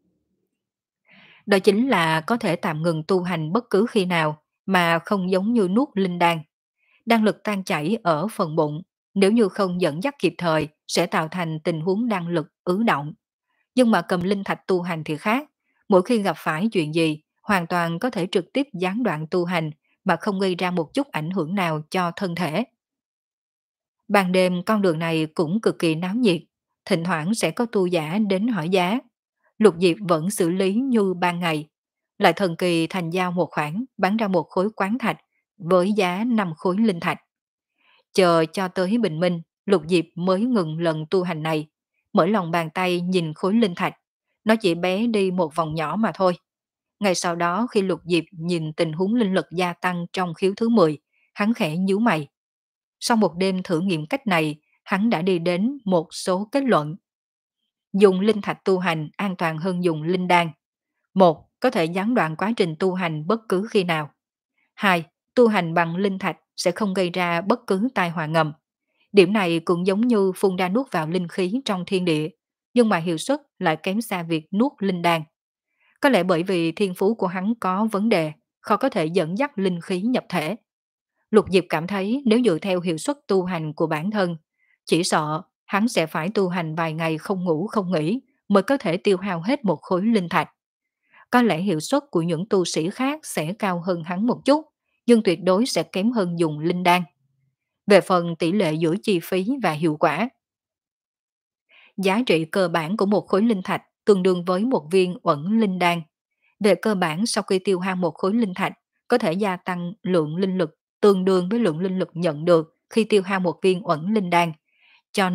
Đó chính là có thể tạm ngừng tu hành bất cứ khi nào mà không giống như nuốt linh đan. Đan lực tan chảy ở phần bụng, nếu như không dẫn dắt kịp thời sẽ tạo thành tình huống đan lực ứ động. Nhưng mà cầm linh thạch tu hành thì khác, mỗi khi gặp phải chuyện gì, hoàn toàn có thể trực tiếp gián đoạn tu hành mà không gây ra một chút ảnh hưởng nào cho thân thể. Ban đêm con đường này cũng cực kỳ náo nhiệt, thỉnh thoảng sẽ có tu giả đến hỏi giá. Lục Diệp vẫn xử lý như ban ngày, lại thần kỳ thành giao một khoản bán ra một khối quán thạch với giá năm khối linh thạch. Chờ cho tới bình minh, Lục Diệp mới ngừng lần tu hành này, mở lòng bàn tay nhìn khối linh thạch. Nó chỉ bé đi một vòng nhỏ mà thôi. Ngay sau đó khi Lục Diệp nhìn tình huống linh lực gia tăng trong khiếu thứ mười, hắn khẽ nhíu mày. Sau một đêm thử nghiệm cách này, hắn đã đi đến một số kết luận. Dùng linh thạch tu hành an toàn hơn dùng linh đan. Một, có thể gián đoạn quá trình tu hành bất cứ khi nào. Hai, tu hành bằng linh thạch sẽ không gây ra bất cứ tai họa ngầm. Điểm này cũng giống như phun ra nuốt vào linh khí trong thiên địa, nhưng mà hiệu suất lại kém xa việc nuốt linh đan. Có lẽ bởi vì thiên phú của hắn có vấn đề, khó có thể dẫn dắt linh khí nhập thể. Lục Diệp cảm thấy nếu dựa theo hiệu suất tu hành của bản thân, chỉ sợ hắn sẽ phải tu hành vài ngày không ngủ không nghỉ mới có thể tiêu hao hết một khối linh thạch. Có lẽ hiệu suất của những tu sĩ khác sẽ cao hơn hắn một chút, nhưng tuyệt đối sẽ kém hơn dùng linh đan. Về phần tỷ lệ giữa chi phí và hiệu quả, giá trị cơ bản của một khối linh thạch tương đương với một viên uẩn linh đan. Về cơ bản sau khi tiêu hao một khối linh thạch, có thể gia tăng lượng linh lực tương đương với lượng linh lực nhận được khi tiêu hao một viên uẩn linh đan. Cho nên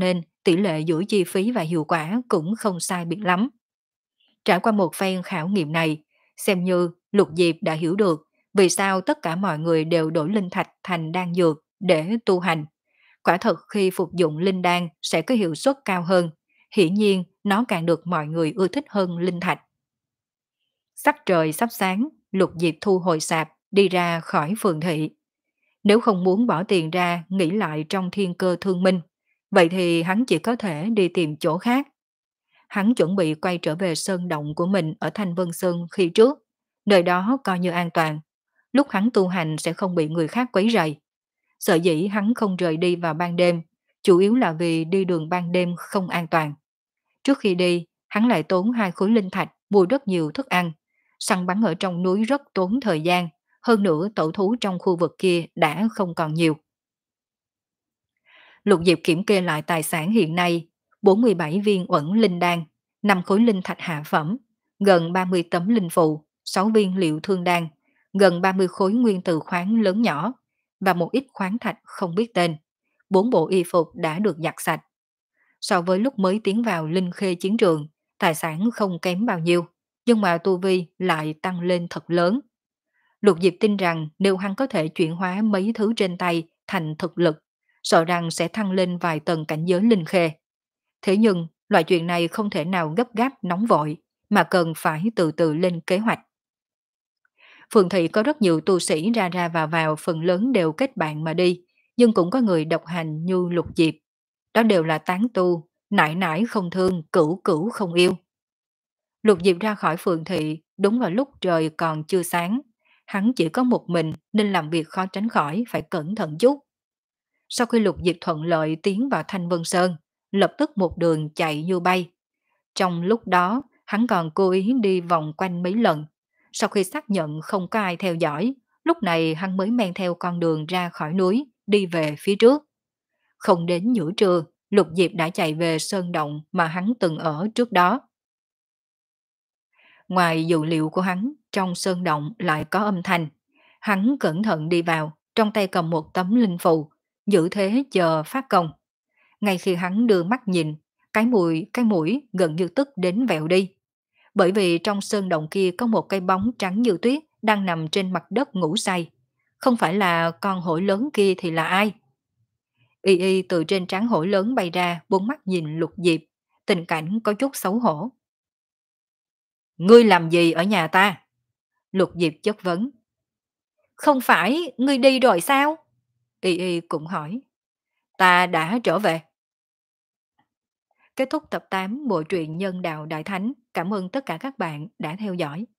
tỷ lệ giữa chi phí và hiệu quả cũng không sai biệt lắm. Trải qua một phen khảo nghiệm này, xem như Lục Diệp đã hiểu được vì sao tất cả mọi người đều đổi linh thạch thành đan dược để tu hành. Quả thật khi phục dụng linh đan sẽ có hiệu suất cao hơn, hiển nhiên nó càng được mọi người ưa thích hơn linh thạch. Sắc trời sắp sáng, Lục Diệp thu hồi sạp, đi ra khỏi phường thị. Nếu không muốn bỏ tiền ra nghỉ lại trong thiên cơ thương minh, vậy thì hắn chỉ có thể đi tìm chỗ khác. Hắn chuẩn bị quay trở về sơn động của mình ở Thanh Vân Sơn khi trước, nơi đó coi như an toàn. Lúc hắn tu hành sẽ không bị người khác quấy rầy. Sở dĩ hắn không rời đi vào ban đêm, chủ yếu là vì đi đường ban đêm không an toàn. Trước khi đi, hắn lại tốn hai khối linh thạch mua rất nhiều thức ăn. Săn bắn ở trong núi rất tốn thời gian, hơn nữa tẩu thú trong khu vực kia đã không còn nhiều. Lục Diệp kiểm kê lại tài sản hiện nay, bốn mươi bảy viên uẩn linh đan, năm khối linh thạch hạ phẩm, gần ba mươi tấm linh phù, sáu viên liệu thương đan, gần ba mươi khối nguyên tử khoáng lớn nhỏ và một ít khoáng thạch không biết tên. Bốn bộ y phục đã được giặt sạch. So với lúc mới tiến vào linh khê chiến trường, tài sản không kém bao nhiêu, nhưng mà tu vi lại tăng lên thật lớn. Lục Diệp tin rằng nếu hắn có thể chuyển hóa mấy thứ trên tay thành thực lực, sợ rằng sẽ thăng lên vài tầng cảnh giới linh khê. Thế nhưng, loại chuyện này không thể nào gấp gáp nóng vội, mà cần phải từ từ lên kế hoạch. Phường thị có rất nhiều tu sĩ ra ra vào vào, phần lớn đều kết bạn mà đi, nhưng cũng có người độc hành như Lục Diệp. Đó đều là tán tu, nải nải không thương, cửu cửu không yêu. Lục Diệp ra khỏi phường thị, đúng vào lúc trời còn chưa sáng. Hắn chỉ có một mình nên làm việc khó tránh khỏi phải cẩn thận chút. Sau khi Lục Diệp thuận lợi tiến vào Thanh Vân Sơn, lập tức một đường chạy như bay. Trong lúc đó, hắn còn cố ý đi vòng quanh mấy lần. Sau khi xác nhận không có ai theo dõi, lúc này hắn mới men theo con đường ra khỏi núi, đi về phía trước. Không đến giữa trưa, Lục Diệp đã chạy về sơn động mà hắn từng ở trước đó. Ngoài dữ liệu của hắn, trong sơn động lại có âm thanh. Hắn cẩn thận đi vào, trong tay cầm một tấm linh phù, giữ thế chờ phát công. Ngay khi hắn đưa mắt nhìn, cái mũi, cái mũi gần như tức đến vẹo đi. Bởi vì trong sơn động kia có một cái bóng trắng như tuyết đang nằm trên mặt đất ngủ say. Không phải là con hổ lớn kia thì là ai? Y y từ trên trán hổ lớn bay ra, bốn mắt nhìn Lục Diệp, tình cảnh có chút xấu hổ. Ngươi làm gì ở nhà ta? Lục Diệp chất vấn. Không phải, ngươi đi rồi sao? Y y cũng hỏi. Ta đã trở về. Kết thúc tập tám bộ truyện Nhân đạo Đại Thánh. Cảm ơn tất cả các bạn đã theo dõi.